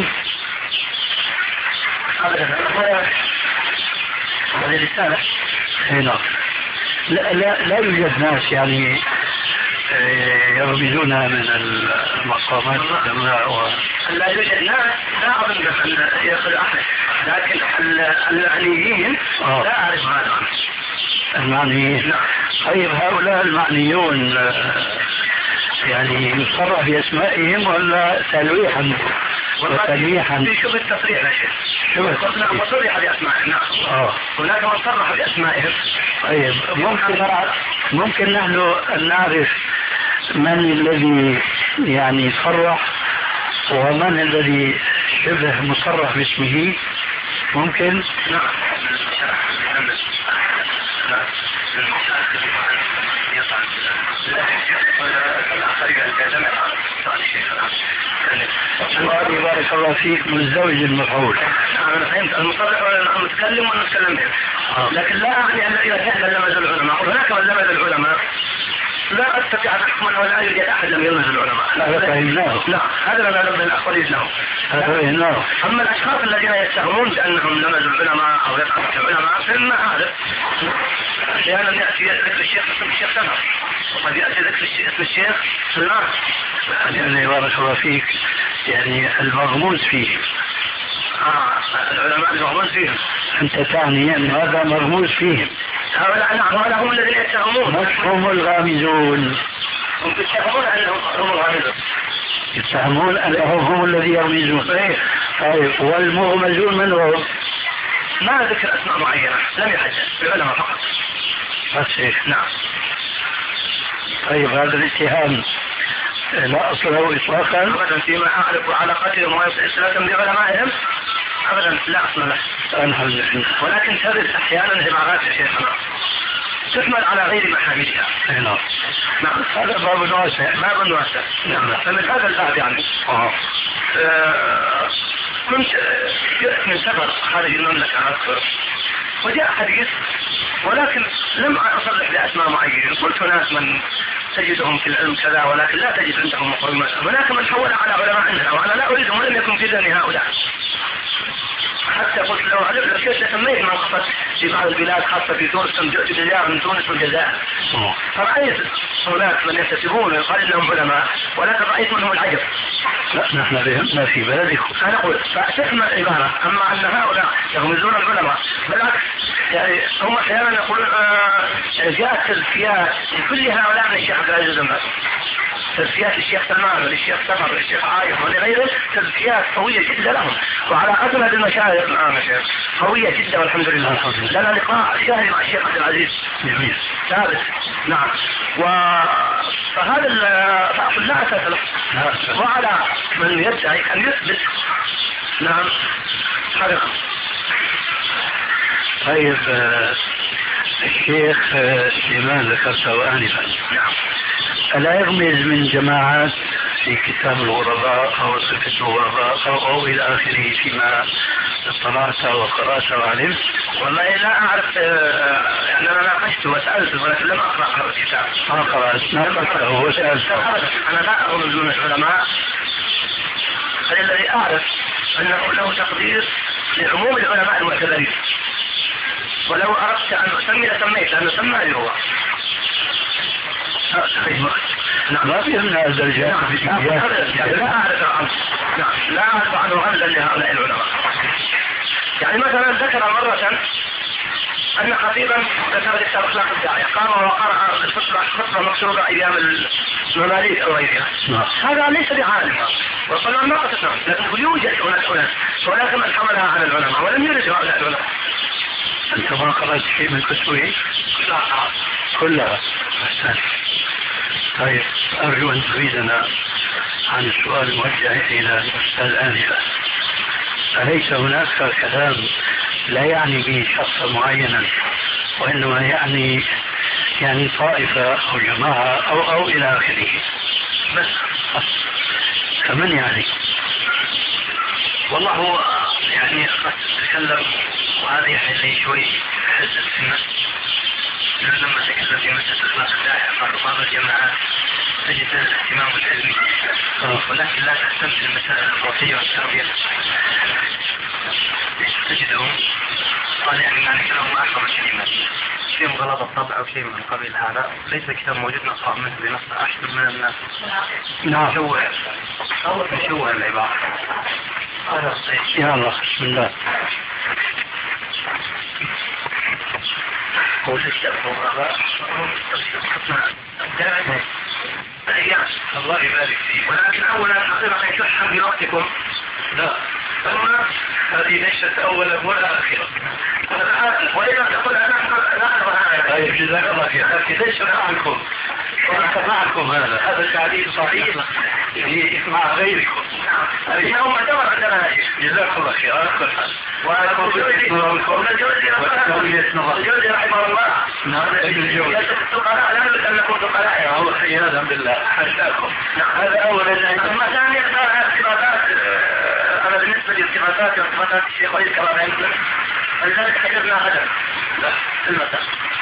هذه رسالة. هنا لا يوجد ناس يعني يرمزون من المقامات الجماعة لا يوجد ناس، لا أظن أن يأخذ أحد، لكن المعنيين لا أعرف هذا. المعنيين؟ طيب هؤلاء المعنيون يعني يصرح بأسمائهم ولا تلويحا وتلويحا؟ في شبه التصريح يا شيخ. شبه وصرح بأسمائهم. نعم. هناك من صرح بأسمائهم. طيب ممكن نحن نعرف من الذي يعني صرح ومن الذي شبه مصرح باسمه؟ ممكن؟ نعم. الله بارك الله فيك. مزدوج المفعول. أنا فهمت المصرح ونتكلم ونتكلم به، لكن لا أعني أن إذا كان لمز العلماء هناك من لمز العلماء لا أستطيع أن أحكم أنه لا يوجد أحد لم يلمز العلماء. هذا فهمناه. لا هذا لا نبه الأقواليس له. هذا فهمناه. أما الأشخاص الذين يتهمون بأنهم لمزوا العلماء أو يقعوا العلماء فإن هذا أحيانا يأتي ذكر الشيخ اسم الشيخ سنة، وقد يأتي ذكر اسم الشيخ سنة. يعني بارك الله فيك، يعني المغموز فيه. العلماء المغموز فيهم. أنت تعني أن هذا مغموز فيهم. هؤلاء هم الذين يتهمون. مش هم الغامزون. هم يتهمون أنهم هم الغامزون. يتهمون أنهم هم الذين يغمزون. طيب والمغمزون من هم؟ ما ذكر أسماء معينة، لم يحدد، العلماء فقط. بس هيك. نعم. طيب هذا الاتهام لا أصل له إطلاقا؟ أبدا فيما أعرف علاقتهم وإسلاتهم بعلمائهم أبدا لا أصل له. ولكن ترد أحيانا عبارات يا شيخنا تحمل على غير محاملها. نعم. هذا باب واسع. باب واسع. نعم. فمن هذا الباب يعني كل كنت جئت من سفر خارج المملكة أذكر، وجاء حديث ولكن لم أصرح بأسماء معينين، قلت هناك من تجدهم في العلم كذا ولكن لا تجد عندهم مقومات، هناك من حول على علماء عندنا وأنا لا أريدهم ولم يكن في ذهني هؤلاء. حتى قلت لو عرفت كيف سميت من قصد في بعض البلاد خاصة في تونس، جئت بزيارة من تونس والجزائر فرأيت هناك من ينتسبون ويقال انهم علماء ولكن رأيت منهم العجب. لا نحن ما في بلدكم. انا اقول فتفهم العبارة، اما ان هؤلاء يغمزون العلماء بالعكس، يعني هم احيانا يقولون جاءت تزكيات لكل هؤلاء من الشيخ عبد العزيز بن باز، تزكيات للشيخ سلمان وللشيخ سفر وللشيخ عايف ولغيره، تزكيات قوية جدا لهم وعلى أغلب المشايخ الآن يا شيخ قوية جدا والحمد لله. لنا لقاء شاهد مع الشيخ عبد العزيز جميل ثابت. نعم. فهذا لا أساس له، وعلى من يدعي أن يثبت. نعم هذا. طيب الشيخ سليمان ذكرته آنفا. نعم. ألا يغمز من جماعات في كتاب الغرباء أو صفة الغرباء أو إلى آخره فيما اطلعت وقرأت وعلمت؟ والله لا أعرف، يعني أنا ناقشت وسألت ولكن لم أقرأ هذا الكتاب. ما قرأت ناقشته وسألت. أنا لا أغمز من العلماء، الذي أعرف أنه له تقدير لعموم العلماء المعتبرين، ولو أردت أن أسمي لسميت لأنه سماني هو. ما في من هذا الجانب. لا أعرف عنه. لا أعرف عنه غمزا لهؤلاء العلماء. يعني مثلا ذكر مرة أن خطيبا ذكر كتاب أخلاق الداعية قام وقرأ خطبة مكتوبة أيام المماليك أو غيرها. هذا ليس بعالم وقالوا ما قصدنا، لكن يوجد هناك ولكن من حملها على العلماء ولم يرد هؤلاء العلماء. أنت ما قرأت شيء من كتبه؟ كلها. طيب أرجو أن تفيدنا عن السؤال الموجه إلى الأستاذ آنفا. أليس هناك كلام لا يعني به شخصا معينا وإنما يعني طائفة أو جماعة أو إلى آخره؟ بس فمن يعني؟ والله هو يعني قد تتكلم وهذا يحل شوي حزة السنة، لما تكلم في مسألة أخلاق الداعية قال بعض الجماعات تجد الاهتمام العلمي ولكن لا تهتم بالمسائل الروحية والتربية، تجدهم قال يعني معنى كلام أحرم الكلمات شيء غلط الطبع أو شيء من قبيل هذا، ليس كتاب موجود نقرأ منه بنص أحسن من الناس. نعم. يشوه العبارة. يا الله بسم الله. الله يبارك فيك، ولكن أولا حقيقة يشح بوقتكم. لا هذه ليست أولا ولا أخيرا، وإذا تقول أنا لا. طيب جزاك الله خير. لكن ليس معكم معكم هذا التعليل صحيح مع غيركم. هو معتبر عندنا. جزاك الله خير. الجوزي رحمه الله لا نريد أن نكون ثقلاء هو عياذا بالله حاشاكم. هذا أولا. ثم ثانيا ارتباطات، أنا بالنسبة لارتباطات وارتباطات الشيخ وليد كرامين فلذلك حجرنا غدا في المساء.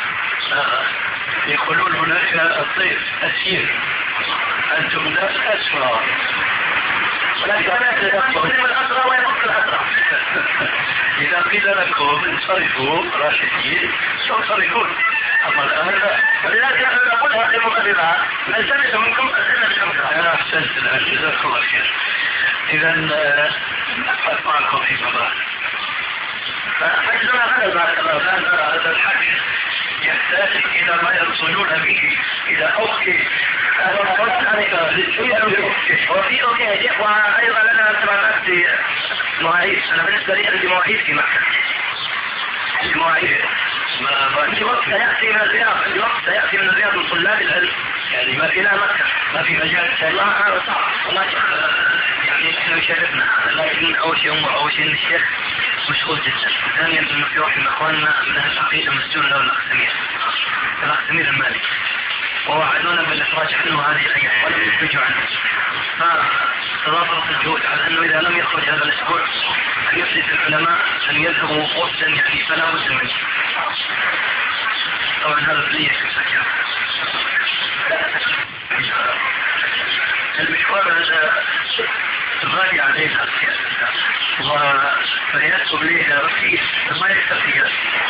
يقولون هناك الطيف أسير، أنتم ناس أسرى، ولكن أنا يسلم الأسرى ويفك الأسرى. إذا قيل لكم انصرفوا راشدين سنصرفون، أما الآن لا. فلذلك نحن نقولها للمقررات نلتمس منكم أسئلة بشمسها. أحسنت الآن جزاكم الله خير. إذا أبقى معكم في مبارك. فحجزنا غدا بارك الله. هذا الحج يحتاج إلى ما يصلون به إلى أوكي. وفي أوكي وأيضا لنا ارتباطات في مواعيد. أنا بالنسبة لي عندي مواعيد في مكة. مواعيد عندي وقت سيأتي من الرياض، عندي وقت سيأتي من الرياض من طلاب العلم يعني ما إلى مكة، ما في مجال ثاني. هذا صعب والله. يعني احنا يشرفنا، لكن أول شيء الشيخ مشغول جدا. ثانيا انه في واحد من اخواننا من اهل العقيده مسجون له الاخ سمير المالي، ووعدونا بالافراج عنه هذه الايام ولم يفرجوا عنه، فتضافرت الجهود على انه اذا لم يخرج هذا الاسبوع يحدث العلماء أن يذهبوا وفدا يعني فلا بد منه. طبعا هذا ليس الفكرة. المشوار هذا غالي علينا ويكتب لي رخيص ما يستطيع.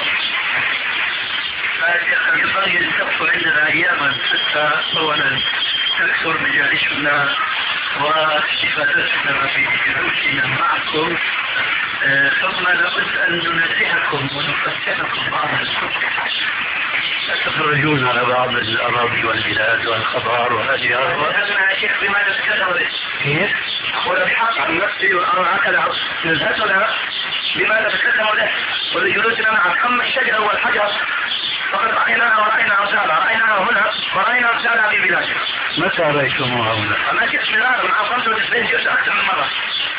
فينبغي أن تكون عندنا أياما حتى أولا تكثر مجالسنا واستفادتنا في جلوسنا معكم، ثم لابد أن ننزهكم ونفتحكم بعض الصبح. تخرجون على بعض الأراضي والبلاد والخضار وهذه هذا يا شيخ بماذا تكلم كيف؟ والحق عن نفسي وهكذا نزهتنا بماذا تكلم له ولجلوسنا مع أما الشجر والحجر فقد رأيناها ورأينا أمثالها، رأيناها هنا ورأينا أمثالها في بلادنا. متى رأيتموها هنا؟ أنا كنت من هذا مع 95 جزء أكثر من مرة.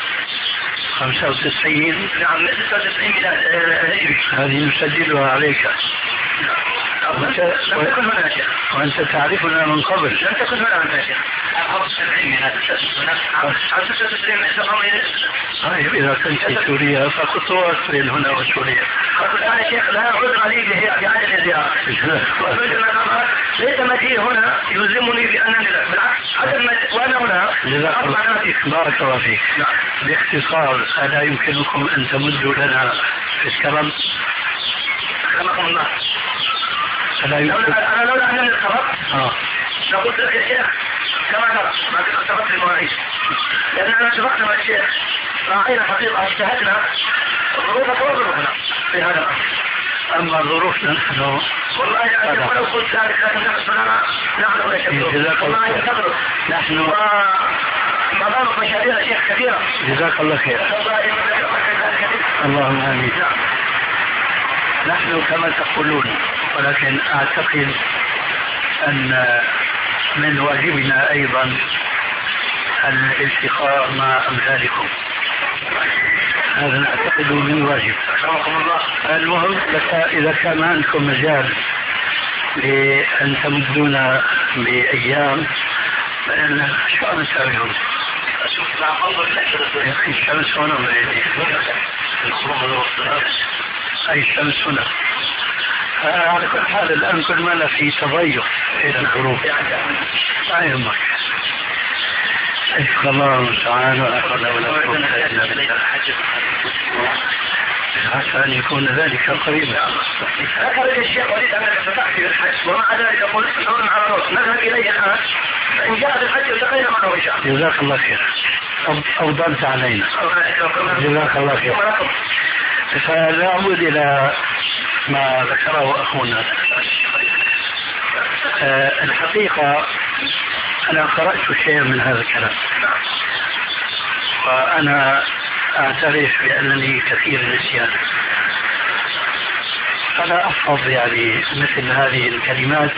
95 نعم 96 ميلاد هجري. هذه نسجلها عليك. لم تكن هنا يا شيخ. وأنت تعرفنا من قبل. لم تكن هنا أنت يا شيخ. 75 ميلاد 96 طيب إذا كنت في سوريا فكنت أصل هنا وسوريا. الآن يا شيخ لا عذر لي بعدم الزيارة. ليس مجيء هنا يلزمني بأنني بالعكس عدم وأنا هنا. بارك الله فيك. باختصار ألا يمكنكم أن تمدوا لنا في الكرم؟ كرمكم الله. أنا لولا أنني الخبر لقلت لك يا شيخ كما ترى ما كنت اختبرت المواعيد، لأننا اتفقنا مع الشيخ راعينا حقيقة اجتهدنا ظروفك وظروفنا في هذا الأمر. أما ظروفنا نحن والله يعني ولو قلت ذلك لكن نحن ولا شك والله ينتظر نحن مضامك مشاريع شيخ كثيرة. جزاك الله خير. اللهم آمين. نحن كما تقولون، ولكن أعتقد أن من واجبنا أيضا الالتقاء مع أمثالكم. هذا نعتقد من واجب. المهم إذا كان عندكم مجال لأن تمدونا بأيام فإن شو نساويهم؟ يا أخي الشمس هنا أي الشمس هنا. على كل حال الآن كل ما في تضيق إلى الغروب لا يهمك. إشكال الله تعالى ولا حول ولا قوة إلا بالله. عسى أن يكون ذلك قريبا. ذكر الشيخ وليد أنك ستحكي بالحج ومع ذلك قلت تدعون على روح نذهب إليه الآن فإن جاء بالحج التقينا معه إن شاء الله. جزاك الله خير. أفضلت علينا. جزاك الله خير. فنعود إلى ما ذكره أخونا. الحقيقة أنا قرأت شيئا من هذا الكلام وأنا أعترف بأنني كثير النسيان، فلا أحفظ يعني مثل هذه الكلمات،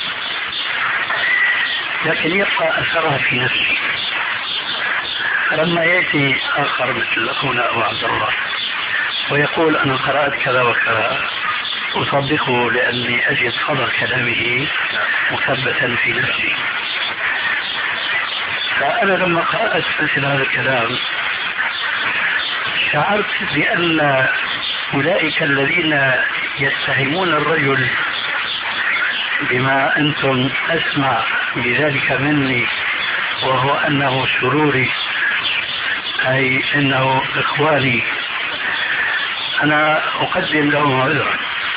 لكن يبقى أثرها في نفسي. فلما يأتي آخر مثل أخونا أبو عبد الله ويقول أنا قرأت كذا وكذا أصدقه لأني أجد خبر كلامه مثبتا في نفسي. فأنا لما قرأت مثل هذا الكلام شعرت بأن أولئك الذين يتهمون الرجل بما أنتم أسمع بذلك مني وهو أنه سروري أي أنه إخواني، أنا أقدم لهم عذرا،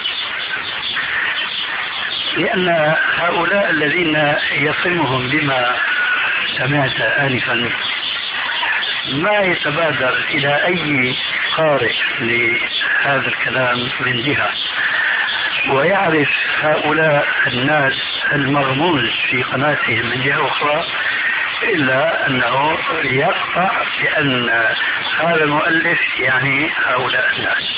لأن هؤلاء الذين يصمهم بما سمعت آنفا ما يتبادر إلى أي قارئ لهذا الكلام من جهة، ويعرف هؤلاء الناس المرموز في قناتهم من جهة أخرى إلا أنه يقطع بأن هذا المؤلف يعني هؤلاء الناس.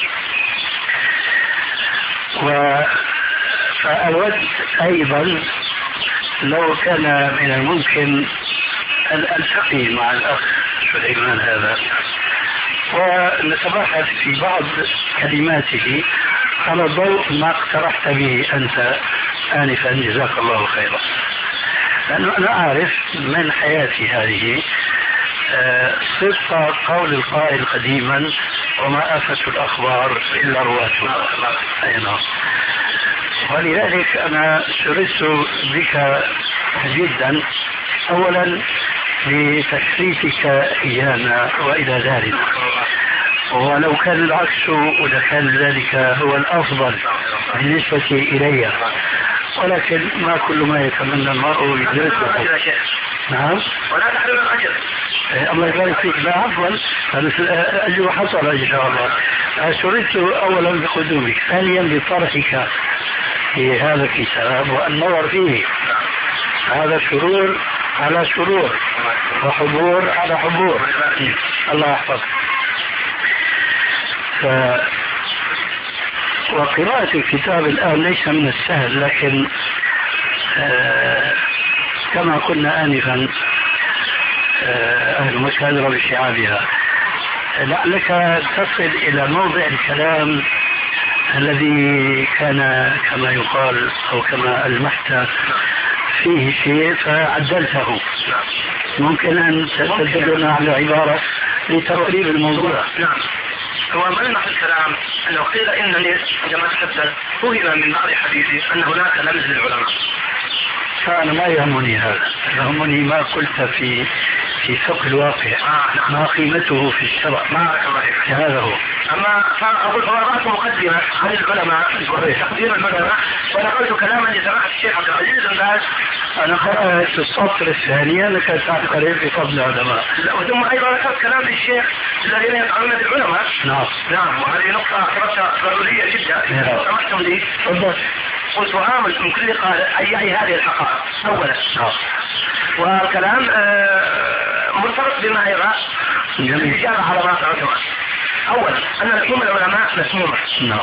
فأود أيضا لو كان من الممكن أن ألتقي مع الأخ سليمان هذا ونتباحث في بعض كلماته على ضوء ما اقترحت به أنت آنفا، جزاك الله خيرا. لأنه أنا أعرف من حياتي هذه صدق قول القائل قديما وما آفة الأخبار إلا رواتها. أي نعم. ولذلك أنا سررت بك جدا أولا لتشريفك إيانا وإلى ذلك، ولو كان العكس ولكان ذلك هو الأفضل بالنسبة إلي، ولكن ما كل ما يتمنى المرء يدركه. نعم. ولا تحرم الأجر. الله يبارك فيك. لا عفوا، الأجر حصل إن شاء الله. سررت أولا بقدومك، ثانيا بطرحك في هذا الكتاب والنظر فيه. هذا سرور على سرور وحبور على حبور. الله يحفظك. وقراءة الكتاب الآن ليس من السهل، لكن كما قلنا آنفا أهل مكة أدرى بشعابها. لعلك تصل إلى موضع الكلام الذي كان كما يقال أو كما ألمحت فيه شيء فعدلته. ممكن أن تدلنا على عبارة لتقريب الموضوع. نعم. هو ملمح الكلام أنه قيل إنني عندما تحدث فهم من بعض حديثي أن هناك لمز للعلماء. فأنا ما يهمني هذا، يهمني ما قلت في فقه الواقع. ما قيمته في الشرع. هذا هو. أما فأقول قرأت مقدمة عن العلماء وتقدير العلماء، ونقلت كلاما لسماحة الشيخ عبد العزيز بن باز. أنا قرأت السطر الثاني أنك تعترف بفضل العلماء. ثم أيضا ذكرت كلام للشيخ الذين يفعلون بالعلماء. نعم. وهذه نقطة اعتبرتها ضرورية جدا. سمحتم لي. قلت وآمل من كل قال أي هذه الحقائق أولا. والكلام مرتبط بما يرى الإجابة على ما سألتم. أولا أن لحوم العلماء مسمومة.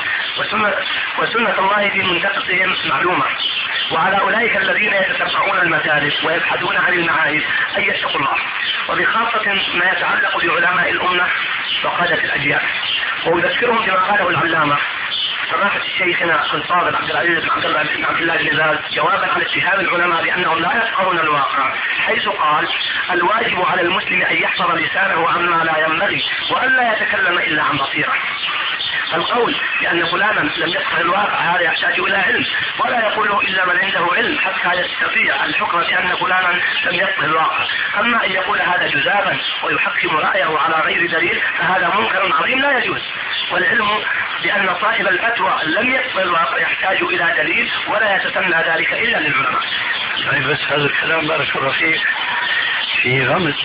وسنة الله في منتقصهم معلومة، وعلى أولئك الذين يتتبعون المسالك ويبحثون عن المعايب أن يتقوا الله، وبخاصة ما يتعلق بعلماء الأمة وقادة الأجيال. وأذكرهم بما قاله العلامة سماحة شيخنا الفاضل عبد العزيز بن عبد الله بن باز جوابا عن اتهام العلماء بأنهم لا يفقهون الواقع، حيث قال: الواجب على المسلم أن يحفظ لسانه عما لا ينبغي وألا يتكلم إلا عن بصيرة. القول بأن فلانا لم يفقه الواقع هذا يحتاج إلى علم، ولا يقوله إلا من عنده علم حتى يستطيع الحكم بأن فلانا لم يفقه الواقع. أما أن يقول هذا جزافا ويحكم رأيه على غير دليل فهذا منكر عظيم لا يجوز. والعلم بأن صاحب الفتوى لم يفقه الواقع يحتاج إلى دليل، ولا يتسنى ذلك إلا للعلماء. يعني بس هذا الكلام بارك الله فيك في غمز،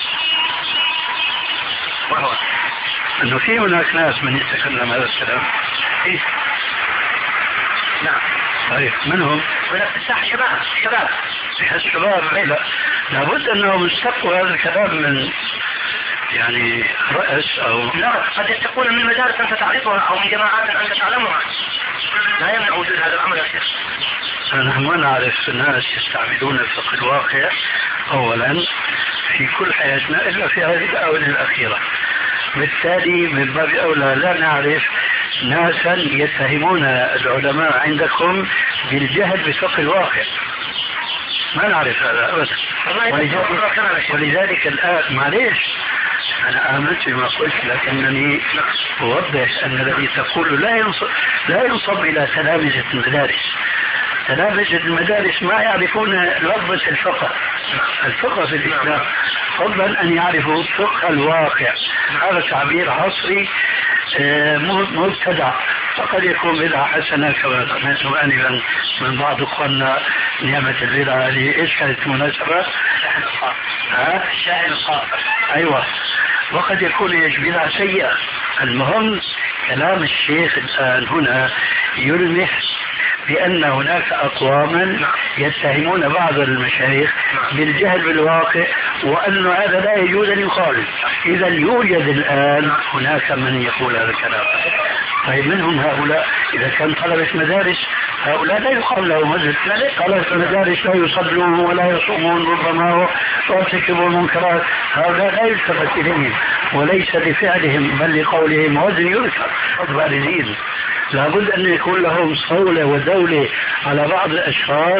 وهو أنه في هناك ناس من يتكلم هذا الكلام. إيه؟ نعم. طيب منهم؟ الساحة شباب. الشباب لا، لابد أنهم يستقوا هذا الكلام من يعني رأس أو لا، قد يتقون من مجالس أنت تعرفها أو من جماعات أنت تعلمها. لا يمنع وجود هذا الأمر يا شيخ. نحن ما نعرف ناس يستعملون الفقه الواقع أولا في كل حياتنا إلا في هذه الآونة الأخيرة. بالتالي من باب أولى لا نعرف ناسا يتهمون العلماء عندكم بالجهل بفقه الواقع. ما نعرف هذا أبدا. ولذلك الآن معليش أنا آمنت بما قلت، لكنني أوضح أن الذي تقول لا ينصب إلى تلامذة المدارس. تلامذة المدارس ما يعرفون لفظة الفقه في الإسلام، فضلا أن يعرفوا فقه الواقع. هذا تعبير عصري مبتدع، فقد يكون بدعة حسنة كما سمعتم آنفا من بعض أخواننا. نعمة البدعة هذه إيش كانت مناسبة؟ الشاعر القاصر. أيوة. وقد يكون بدعة سيئة. المهم كلام الشيخ الآن هنا يلمح بأن هناك أقواما يتهمون بعض المشايخ بالجهل بالواقع، وأن هذا لا يجوز أن يقال. إذا يوجد الآن هناك من يقول هذا الكلام. طيب منهم هؤلاء إذا كان طلبة مدارس، هؤلاء لا يقال لهم مثل طلبة مدارس لا يصلون ولا يصومون ربما ويرتكبوا المنكرات، هؤلاء لا يلتفت إليهم وليس لفعلهم بل لقولهم وزن يذكر بارزين. لابد أن يكون لهم صولة ودولة على بعض الأشخاص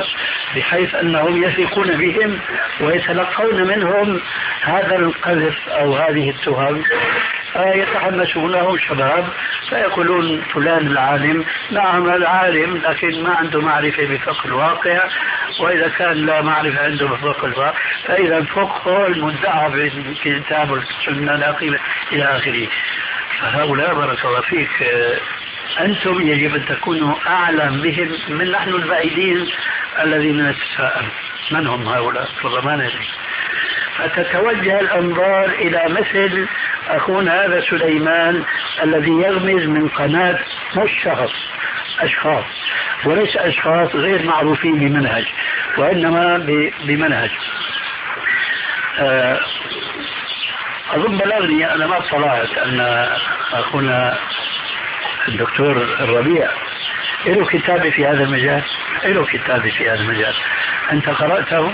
بحيث أنهم يثقون بهم ويتلقون منهم هذا القذف أو هذه التهم، يتحمسونه شباب فيقولون فلان العالم. نعم العالم، لكن ما عنده معرفة بفقه الواقع، وإذا كان لا معرفة عنده بفقه الواقع فإذا الفقه المدعى بالكتاب والسنة لا قيمة إلى آخره. فهؤلاء بارك الله فيك أنتم يجب أن تكونوا أعلم بهم من نحن البعيدين الذين نتساءل من هم هؤلاء، ربما ندري. فتتوجه الأنظار إلى مثل أخونا هذا سليمان الذي يغمز من قناة مش شخص، أشخاص، وليس أشخاص غير معروفين بمنهج، وإنما بمنهج. أظن بلغني، أنا ما اطلعت أن أخونا الدكتور الربيع له كتابة في هذا المجال، له كتابة في هذا المجال. أنت قرأته؟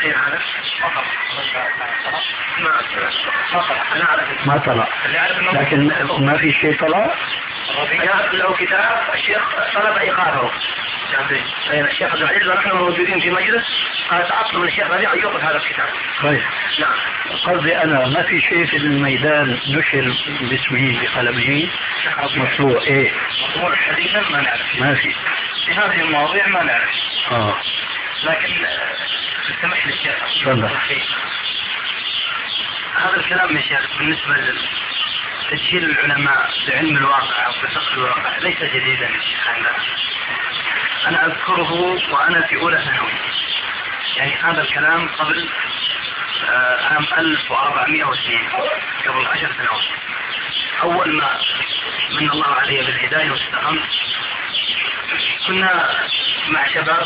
ما طلع، لكن ما في شيء طلع. يعرف له كتاب الشيخ طلب إيقافه. الشيخ عبد العزيز ونحن موجودين في مجلس تعطل من الشيخ ربيع يوقف هذا الكتاب. طيب. نعم. قصدي أنا ما في شيء في الميدان نشر باسمه بقلمه مطلوع. إيه؟ مطلوع حديثا ما نعرف. ما في. في هذه المواضيع ما نعرف. لكن سمح لي الشيخ. تفضل. هذا الكلام يا شيخ بالنسبة لتسجيل العلماء بعلم الواقع أو بفقه الواقع ليس جديدا يا شيخ عندنا. أنا أذكره وأنا في أولى ثانوي، يعني هذا الكلام قبل عام 1402، قبل 10 سنوات. أول ما من الله علي بالهداية واستقمت كنا مع شباب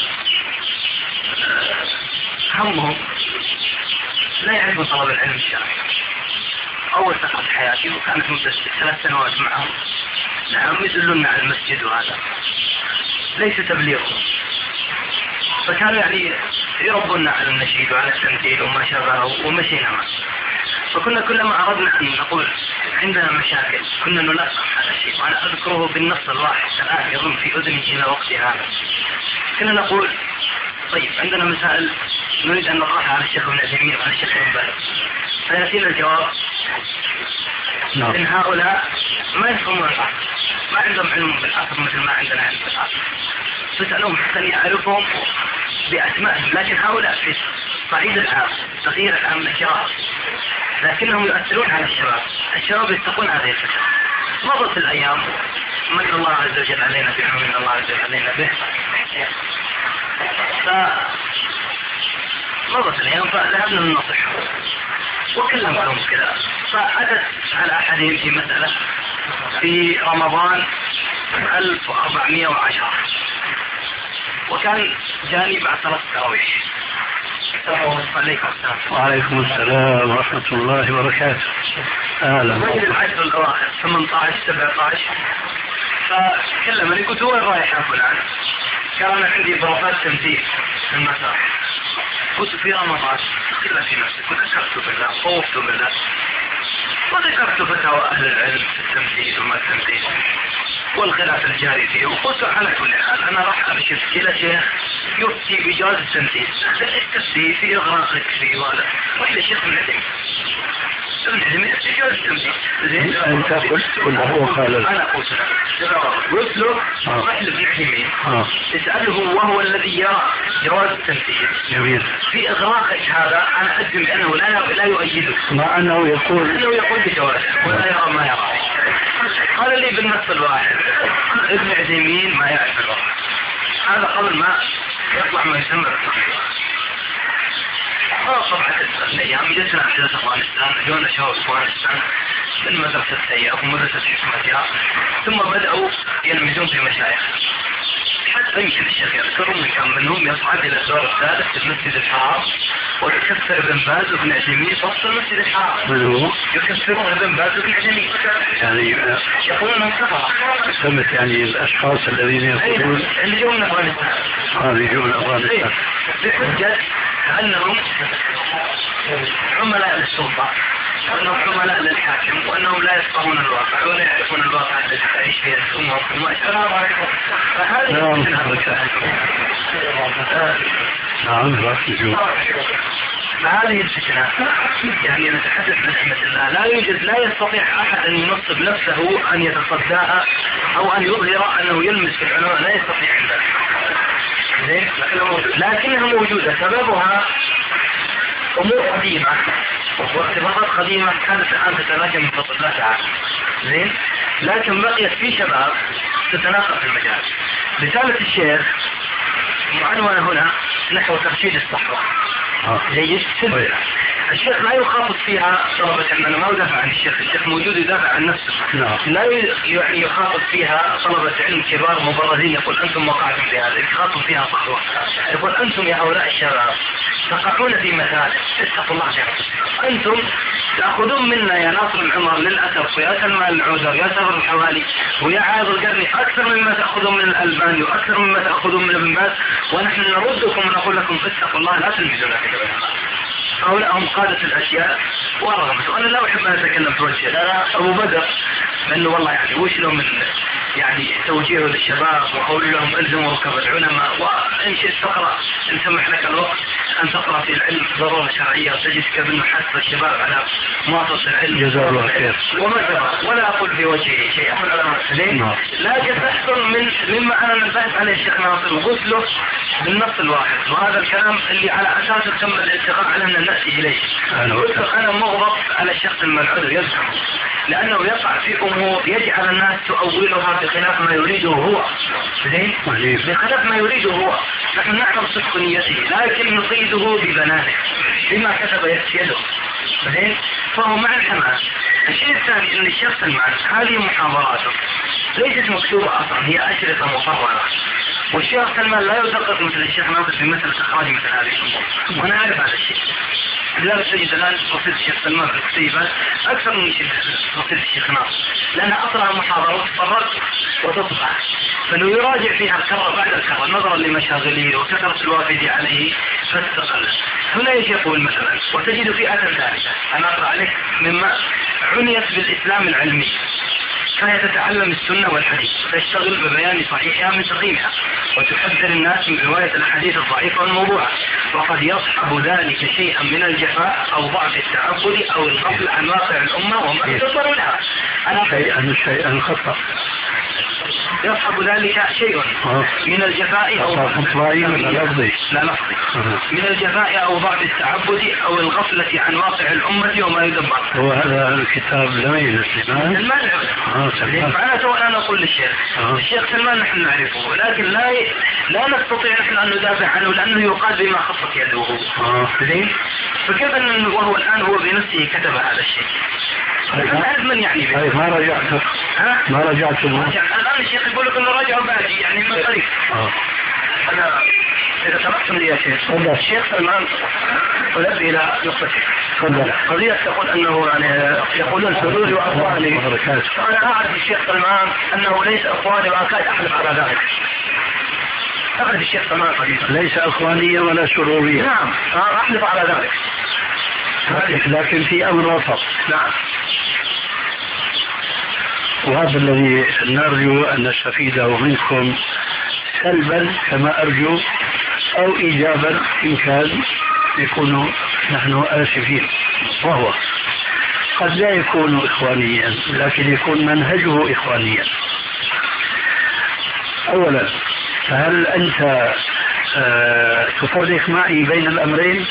همهم لا يعرفون طلب العلم الشرعي. أول سقط حياتي وكانت مدة 3 سنوات معهم. نعم يدلون على المسجد وهذا ليس تبليغهم، فكانوا يعني يربونا على النشيد وعلى التمثيل وما شابهه ومشينا معه. فكنا كلما أردنا أن نقول عندنا مشاكل كنا نلقى هذا الشيء، وأنا أذكره بالنص الواحد الآن يظن في أذني إلى وقت هذا. كنا نقول طيب عندنا مسائل نريد أن نطرحها على الشيخ ابن عثيمين وعلى الشيخ ابن باز، فيأتينا الجواب إن هؤلاء ما يفهمون العصر، ما عندهم علم بالعصر مثل ما عندنا علم بالعصر. تسألهم حتى يعرفهم بأسمائهم، لكن هؤلاء في صعيد العام تغيير العام الشباب، لكنهم يؤثرون على الشباب. الشباب يتقون هذه الفترة. مضت الأيام من الله عز وجل علينا بها ومن الله عز وجل علينا به، فمضت الأيام فذهبنا ننصحهم وكلمتهم كذا. فأتت على أحدهم في مسألة في رمضان 1410، وكان جاني بعد 3 تراويح. وعليكم السلام ورحمة الله وبركاته. أهلا. من العشر الأواخر 18 17 فكلمني قلت وين رايح يا فلان؟ قال أنا عندي بروفات تمثيل في المسرح. قلت في رمضان خلها في نفسك، وذكرت بالله خوفت بالله وذكرت فتاوى أهل العلم في التمثيل وما التمثيل والخلاف الجاري فيه، وقلت على كل حال أنا راح أرشد إلى شيخ يفتي بجواز التمثيل. التمثيل في إغراقك في ولا وإلى شيخ ابن عثيمين. ابن عثيمين يفتي جواز التمثيل. زين أنت قلت ولا هو قال؟ أنا قلت قلت له روح لابن عثيمين اسأله وهو الذي يرى جواز التمثيل. جميل. في إغراقك هذا أنا أجزم بأنه لا يؤيده، مع أنه يقول بجوازه ولا يرى ما يرى. قال لي بالنص الواحد ابن عثيمين ما يعرف الواقع. هذا قبل ما يطلع ما يسمى بالتقرير. طبعا الأيام جلسنا أحداث أفغانستان، جونا شباب أفغانستان من مدرسة سيئة ومدرسة حكمتها، ثم بدأوا يلمزون في مشايخ حتى يمكن الشيخ يذكر من كان منهم يصعد إلى الدور الثالث في المسجد الحرام ويكفر ابن باز وابن عثيمين في وسط المسجد الحرام. من هو؟ يكفرون ابن باز وابن عثيمين، يعني يقولون انهم كفرة. سمت يعني الأشخاص الذين يقولون اللي جو من أفغانستان. اللي جو من أفغانستان بحجة أنهم عملاء للسلطة وأنهم عملاء للحاكم وأنهم لا يفقهون الواقع ولا يعرفون الواقع الذي تعيش فيه الأمة وما. السلام عليكم. فهذه نعم ركزوا. فهذه الفتنة يعني نتحدث عن نعمة الله، لا يستطيع أحد أن ينصب نفسه أن يتصداها أو أن يظهر أنه يلمس في العلماء، لا يستطيع ذلك، لكنها موجودة. سببها أمور قديمة وارتباطات قديمة كانت الآن تتراجم من فضل الله تعالى، زين، لكن بقيت في شباب تتناقض في المجال. رسالة الشيخ معنونة هنا نحو ترشيد الصحوة. جيد. الشيخ لا يخاطب فيها طلبة العلم، أنا ما أدافع عن الشيخ موجود يدافع عن نفسه. لا يعني يخاطب فيها طلبة علم كبار مبرزين يقول أنتم وقعتم في هذا، يخاطب فيها صحوة، يقول أنتم يا هؤلاء الشباب تقعون في مثال، اتقوا الله جل. أنتم تأخذون منا يا ناصر العمر للأسف ويا سلمان العوزر ويا سفر الحوالي ويا عايض القرني أكثر مما تأخذون من الألباني وأكثر مما تأخذون من ابن باز، ونحن نردكم ونقول لكم اتقوا الله لا تلمزون العلماء. هؤلاء هم قادة الأشياء ورغم. أنا لا أحب أن أتكلم في وجهه، لا أبو بدر لأنه والله يعني وش له من يعني توجيه للشباب وقول لهم ألزموا ركب العلماء، وإن شئت تقرأ إن سمح لك الوقت أن تقرأ في العلم ضرورة شرعية وتجد كيف أنه حث الشباب على مواصلة العلم جزاه الله خير. ولا أقول في وجهه شيء، أقول على مسلمين، لكن أحسن مما أنا نبهت عليه الشيخ ناصر وقلت له بالنص الواحد، وهذا الكلام اللي على أساسه تم الاتفاق على أن نأتي إليه. قلت له أنا مغضب على الشخص المنعود يزعم لأنه يقع في أمور يجعل الناس تؤولها بخلاف ما يريده هو، بخلاف ما يريده هو. نحن نعلم صدق نيته لكن نصيده ببنانه بما كتب يده، فهو مع الحماس. الشيء الثاني أن الشخص المعنى هذه محاضراته ليست مكتوبة أصلا، هي أشرطة مصورة، والشيخ سلمان لا يدقق مثل الشيخ ناصر في مثل إخراج مثل هذه الأمور، وأنا أعرف هذا الشيء. لذلك تجد الآن رصيد الشيخ سلمان في الكتيبات أكثر من رصيد الشيخ ناصر، لأنها أصلها محاضرة تتفرق وتطبع، فإنه يراجع فيها الكرة بعد الكرة نظرا لمشاغله وكثرة الوافد عليه فاستقل. هنا يجي يقول مثلا وتجد فئة ثالثة، أنا أقرأ عليك مما عنيت بالإسلام العلمي، فهي تتعلم السنة والحديث وتشتغل ببيان صحيحها من سقيمها وتحذر الناس من رواية الأحاديث الضعيفة والموضوعة، وقد يصحب ذلك شيئا من الجفاء أو ضعف التعبد أو الغفل عن واقع الأمة وما يتصل لها. شيئا خطأ يصحب ذلك شيء من الجفاء أو من الجفاء أو ضعف التعبد أو الغفلة عن واقع الأمة وما يدبر. وهذا الكتاب زميل سلمان. فأنا سواء أنا أقول للشيخ الشيخ سلمان نحن نعرفه، لكن لا نستطيع نحن أن ندافع عنه لأنه يقال بما خصت يده. فكيف أنه وهو الآن هو بنفسه كتب هذا الشيء؟ أعرف من يعني به. ما رجعت الآن الشيخ يقول لك أنه راجع باجي يعني من طريق. أنا إذا سمحتم لي يا شيخ الشيخ سلمان ولد إلى نقطتك. قضية تقول أنه يعني يقولون سروري وأخواني، أنا أعرف الشيخ سلمان أنه ليس أخواني وأكاد أحلف على ذلك. أعرف الشيخ سلمان قديما ليس أخوانيا ولا سروريا. نعم أحلف على ذلك، لكن في أمر وسط. نعم، وهذا الذي نرجو أن نستفيده منكم سلبا كما أرجو أو إيجابا إن كان يكون نحن آسفين. وهو قد لا يكون إخوانيا لكن يكون منهجه إخوانيا. أولا فهل أنت تفرق معي بين الأمرين؟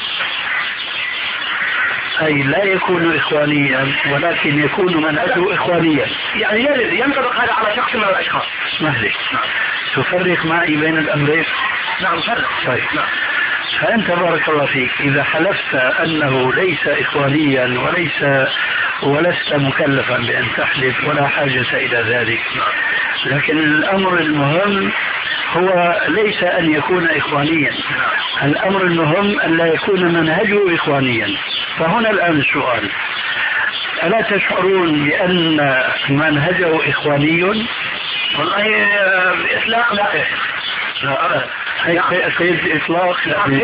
أي لا يكون إخوانيا ولكن يكون منهجه إخوانيا، يعني ينطبق هذا على شخص من الأشخاص. اسمح لي، تفرق معي بين الأمرين؟ نعم فرق. طيب نعم. فأنت بارك الله فيك إذا حلفت أنه ليس إخوانيا ولست مكلفا بأن تحلف ولا حاجة إلى ذلك، لكن الأمر المهم هو ليس أن يكون إخوانيا، الأمر المهم أن لا يكون منهجه إخوانيا. فهنا الآن السؤال، ألا تشعرون بأن منهجه إخواني؟ والله إطلاق لا أبدا. كيف إطلاق؟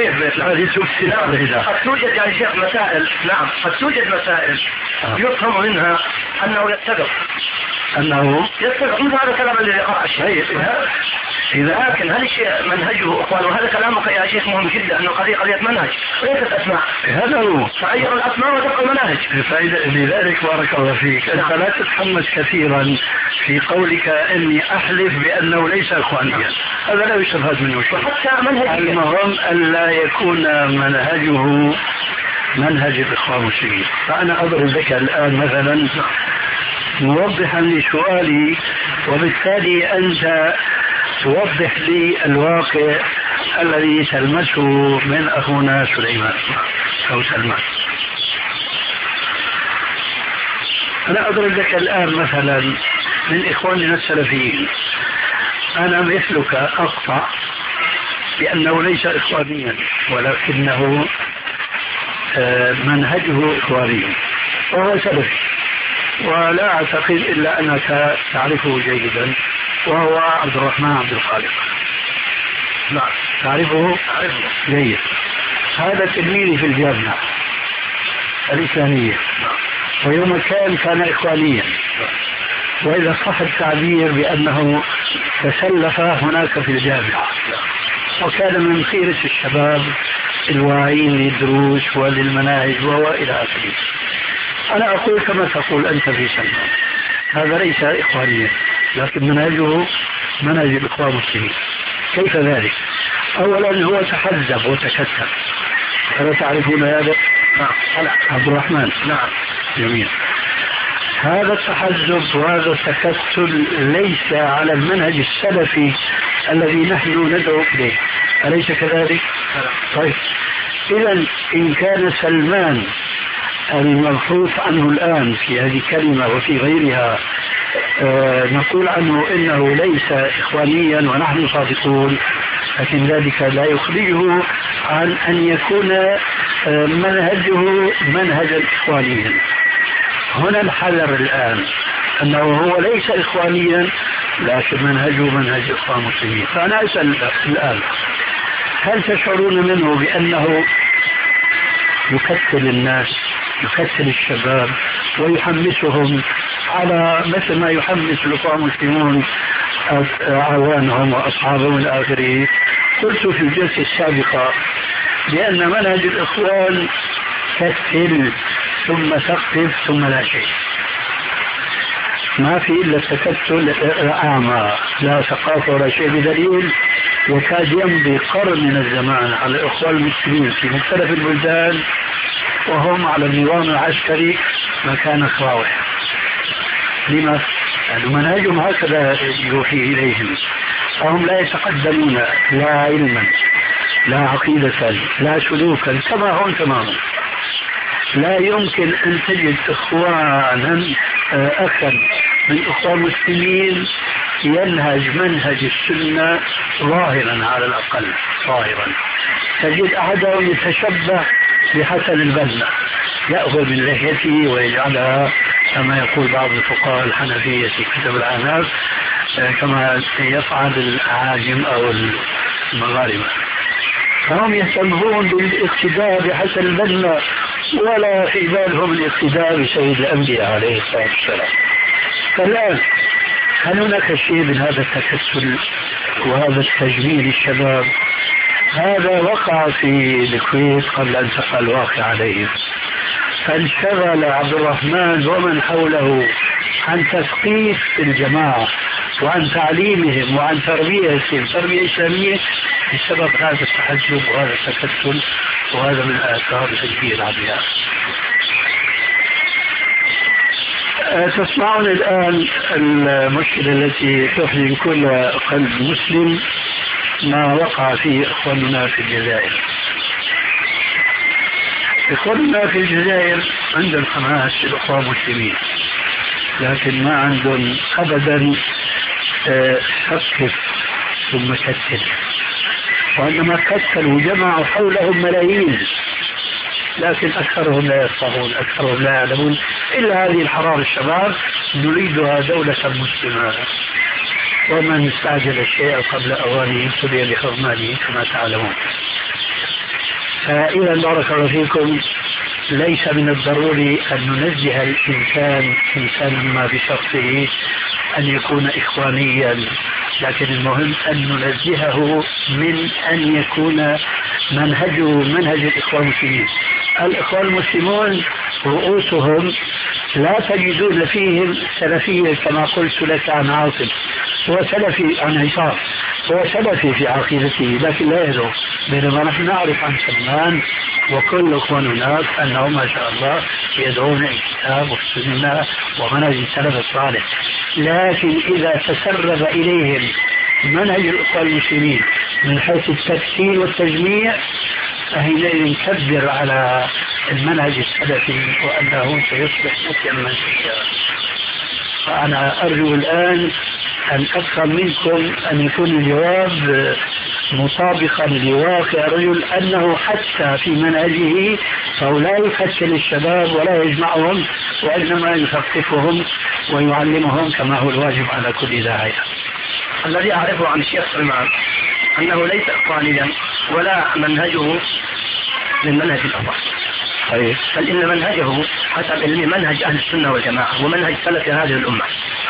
قد توجد يا شيخ مسائل، نعم قد توجد مسائل يفهم منها أنه يتفق مثل هذا الكلام الذي قرأ الشيخ لكن هل الشيء منهجه إخوان؟ وهذا كلامك يا شيخ مهم جدا، أنه قضية منهج وليست أسماء. هذا هو فغير الأسماء وتبقى المناهج. لذلك بارك الله فيك، أنت لا تتحمس كثيرا في قولك إني أحلف بأنه ليس إخوانيا، هذا لا يستفاد منه شيء. وحتى منهجيا المهم ألا يكون منهجه منهج الإخوان المسلمين. فأنا أضرب لك الآن مثلا موضحا لسؤالي، وبالتالي أنت توضح لي الواقع الذي تلمسه من أخونا سليمان أو سلمان. أنا أضرب لك الآن مثلا من إخواننا السلفيين، أنا مثلك أقطع بأنه ليس إخوانيا ولكنه منهجه إخواني وهو سلفي، ولا أعتقد إلا أنك تعرفه جيدا، وهو عبد الرحمن عبد الخالق. لا تعرفه جيد. هذا تلميذي في الجامعة الإسلامية، ويوم كان إخوانيا، وإذا صح التعبير بأنه تسلف هناك في الجامعة، وكان من خيرة الشباب الواعين للدروس وللمناهج وإلى آخره. أنا أقول كما تقول أنت في سلمان، هذا ليس إخوانيا، لكن منهجه منهج الإخوان المسلمين. كيف ذلك؟ أولا هو تحزب وتكتل، ألا تعرفون هذا؟ نعم. عبد الرحمن. نعم. جميل. هذا التحزب وهذا التكتل ليس على المنهج السلفي الذي نحن ندعو إليه، أليس كذلك؟ طيب، إذا إن كان سلمان المبحوث عنه الآن في هذه الكلمة وفي غيرها نقول عنه إنه ليس إخوانيا ونحن صادقون، لكن ذلك لا يخرجه عن أن يكون منهجه منهجا إخوانيا. هنا الحذر الآن أنه هو ليس إخوانيا لكن منهجه منهج إخوان المسلمين. فأنا أسأل الآن، هل تشعرون منه بأنه يكتل الناس، يكتل الشباب ويحمسهم على مثل ما يحمس الإخوان المسلمون أعوانهم وأصحابهم الآخرين؟ قلت في الجلسة السابقة بأن منهج الإخوان كتل ثم ثقف ثم لا شيء، ما في إلا التكتل أعمى، لا ثقافة ولا شيء، بدليل يكاد يمضي قرن من الزمان على الإخوان المسلمين في مختلف البلدان وهم على النظام العسكري مكان الصراوح. لما؟ يعني منهجهم هكذا يوحي إليهم، فهم لا يتقدمون لا علما لا عقيدة لا سلوكا، كما هم تماما. لا يمكن أن تجد إخوانا أكثر من إخوان المسلمين ينهج منهج السنة ظاهرا، على الأقل ظاهرا. تجد أحدهم يتشبه بحسن البنا، يأخذ من لحيته ويجعلها كما يقول بعض الفقهاء الحنفية في كتب العناف كما يفعل العاجم أو المغاربة. فهم يهتمون بالاقتداء بحسن البنا ولا في بالهم الاقتداء بسيد الأنبياء عليه الصلاة والسلام. فالآن هل هناك شيء من هذا التكسل وهذا التجميل الشباب؟ هذا وقع في الكويت قبل أن تقع الواقع عليه، فانشغل عبد الرحمن ومن حوله عن تثقيف الجماعة وعن تعليمهم وعن تربيتهم تربية إسلامية بسبب هذا التحجب وهذا التكتل، وهذا من آثار تجميل العبيات. تسمعون الآن المشكلة التي تحزن كل قلب مسلم، ما وقع فيه إخواننا في الجزائر. إخواننا في الجزائر عندهم حماس الإخوان المسلمين، لكن ما عندهم أبدا ثقف ثم كتل. وعندما كتلوا جمعوا حولهم ملايين، لكن أكثرهم لا يفقهون، أكثرهم لا يعلمون إلا هذه الحرارة الشباب، نريدها دولة مسلمة، ومن استعجل الشيء قبل أوانه ابتلي بحرمانه كما تعلمون. فإذا بارك الله فيكم، ليس من الضروري أن ننزه الإنسان ما بشخصه أن يكون إخوانيا لكن المهم أن ننزهه من أن يكون منهجه منهج الإخوان المسلمين. الإخوان المسلمون رؤوسهم لا تجدون فيهم سلفية كما قلت لك عن عاصم، هو سلفي عن عصام، هو سلفي في عقيدته لكن لا يدعو، بينما نحن نعرف عن سلمان وكل إخواننا أنهم ما شاء الله يدعون الكتاب والسنة ومنهج السلف الصالح. لكن إذا تسرب إليهم منهج الإخوان المسلمين من حيث التكسير والتجميع فحينئذ نكبر على المنهج السلفي وأنه سيصبح متيما فيها. فأنا أرجو الآن أن أفهم منكم أن يكون الجواب مطابقا لواقع الرجل، أنه حتى في منهجه فهو لا يفشل الشباب ولا يجمعهم وإنما يثقفهم ويعلمهم كما هو الواجب على كل داعية. الذي أعرفه عن الشيخ سلمان أنه ليس إخوانيا ولا منهجه من منهج الأخوان، بل إن منهجه حسب علمي منهج أهل السنة والجماعة ومنهج سلف هذه الأمة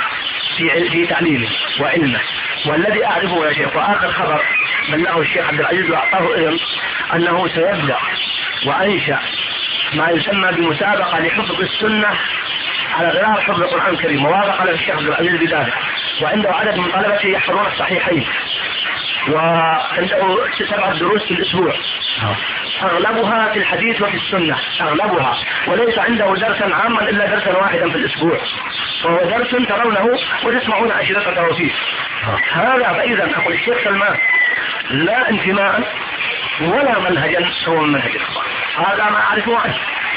في تعليمه وعلمه. والذي أعرفه يا شيخ، وآخر خبر بلغه الشيخ عبد العزيز وأعطاه إذن أنه سيبدأ وأنشأ ما يسمى بمسابقة لحفظ السنة على غرار حفظ القرآن الكريم، ووافق على الشيخ عبد العزيز بذلك، وعنده عدد من طلبته يحفظون الصحيحين، وعنده 7 دروس في الأسبوع أغلبها في الحديث وفي السنة أغلبها، وليس عنده درسا عاما إلا درسا واحدا في الأسبوع، وهو درس ترونه وتسمعون أشرطته فيه. هذا فإذا أقول الشيخ سلمان لا انتماء ولا منهجا هو من منهج الإخوان، هذا ما أعرفه عنه.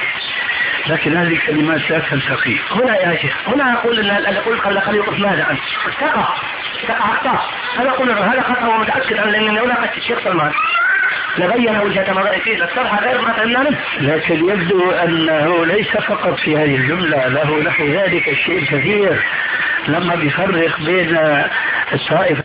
لكن هذه الكلمات لا تلتقي هنا يا شيخ، هنا أقول أن أقول قبل خليقف ماذا أنت تقع أخطاء، هذا أقول هذا خطأ ومتأكد أن لأن هنا الشيخ سلمان لبين وجهة نظري فيه للصرح غير ما فهمنا منه. لكن يبدو أنه ليس فقط في هذه الجملة، له نحو ذلك الشيء الكثير لما بيفرق بين الطائفة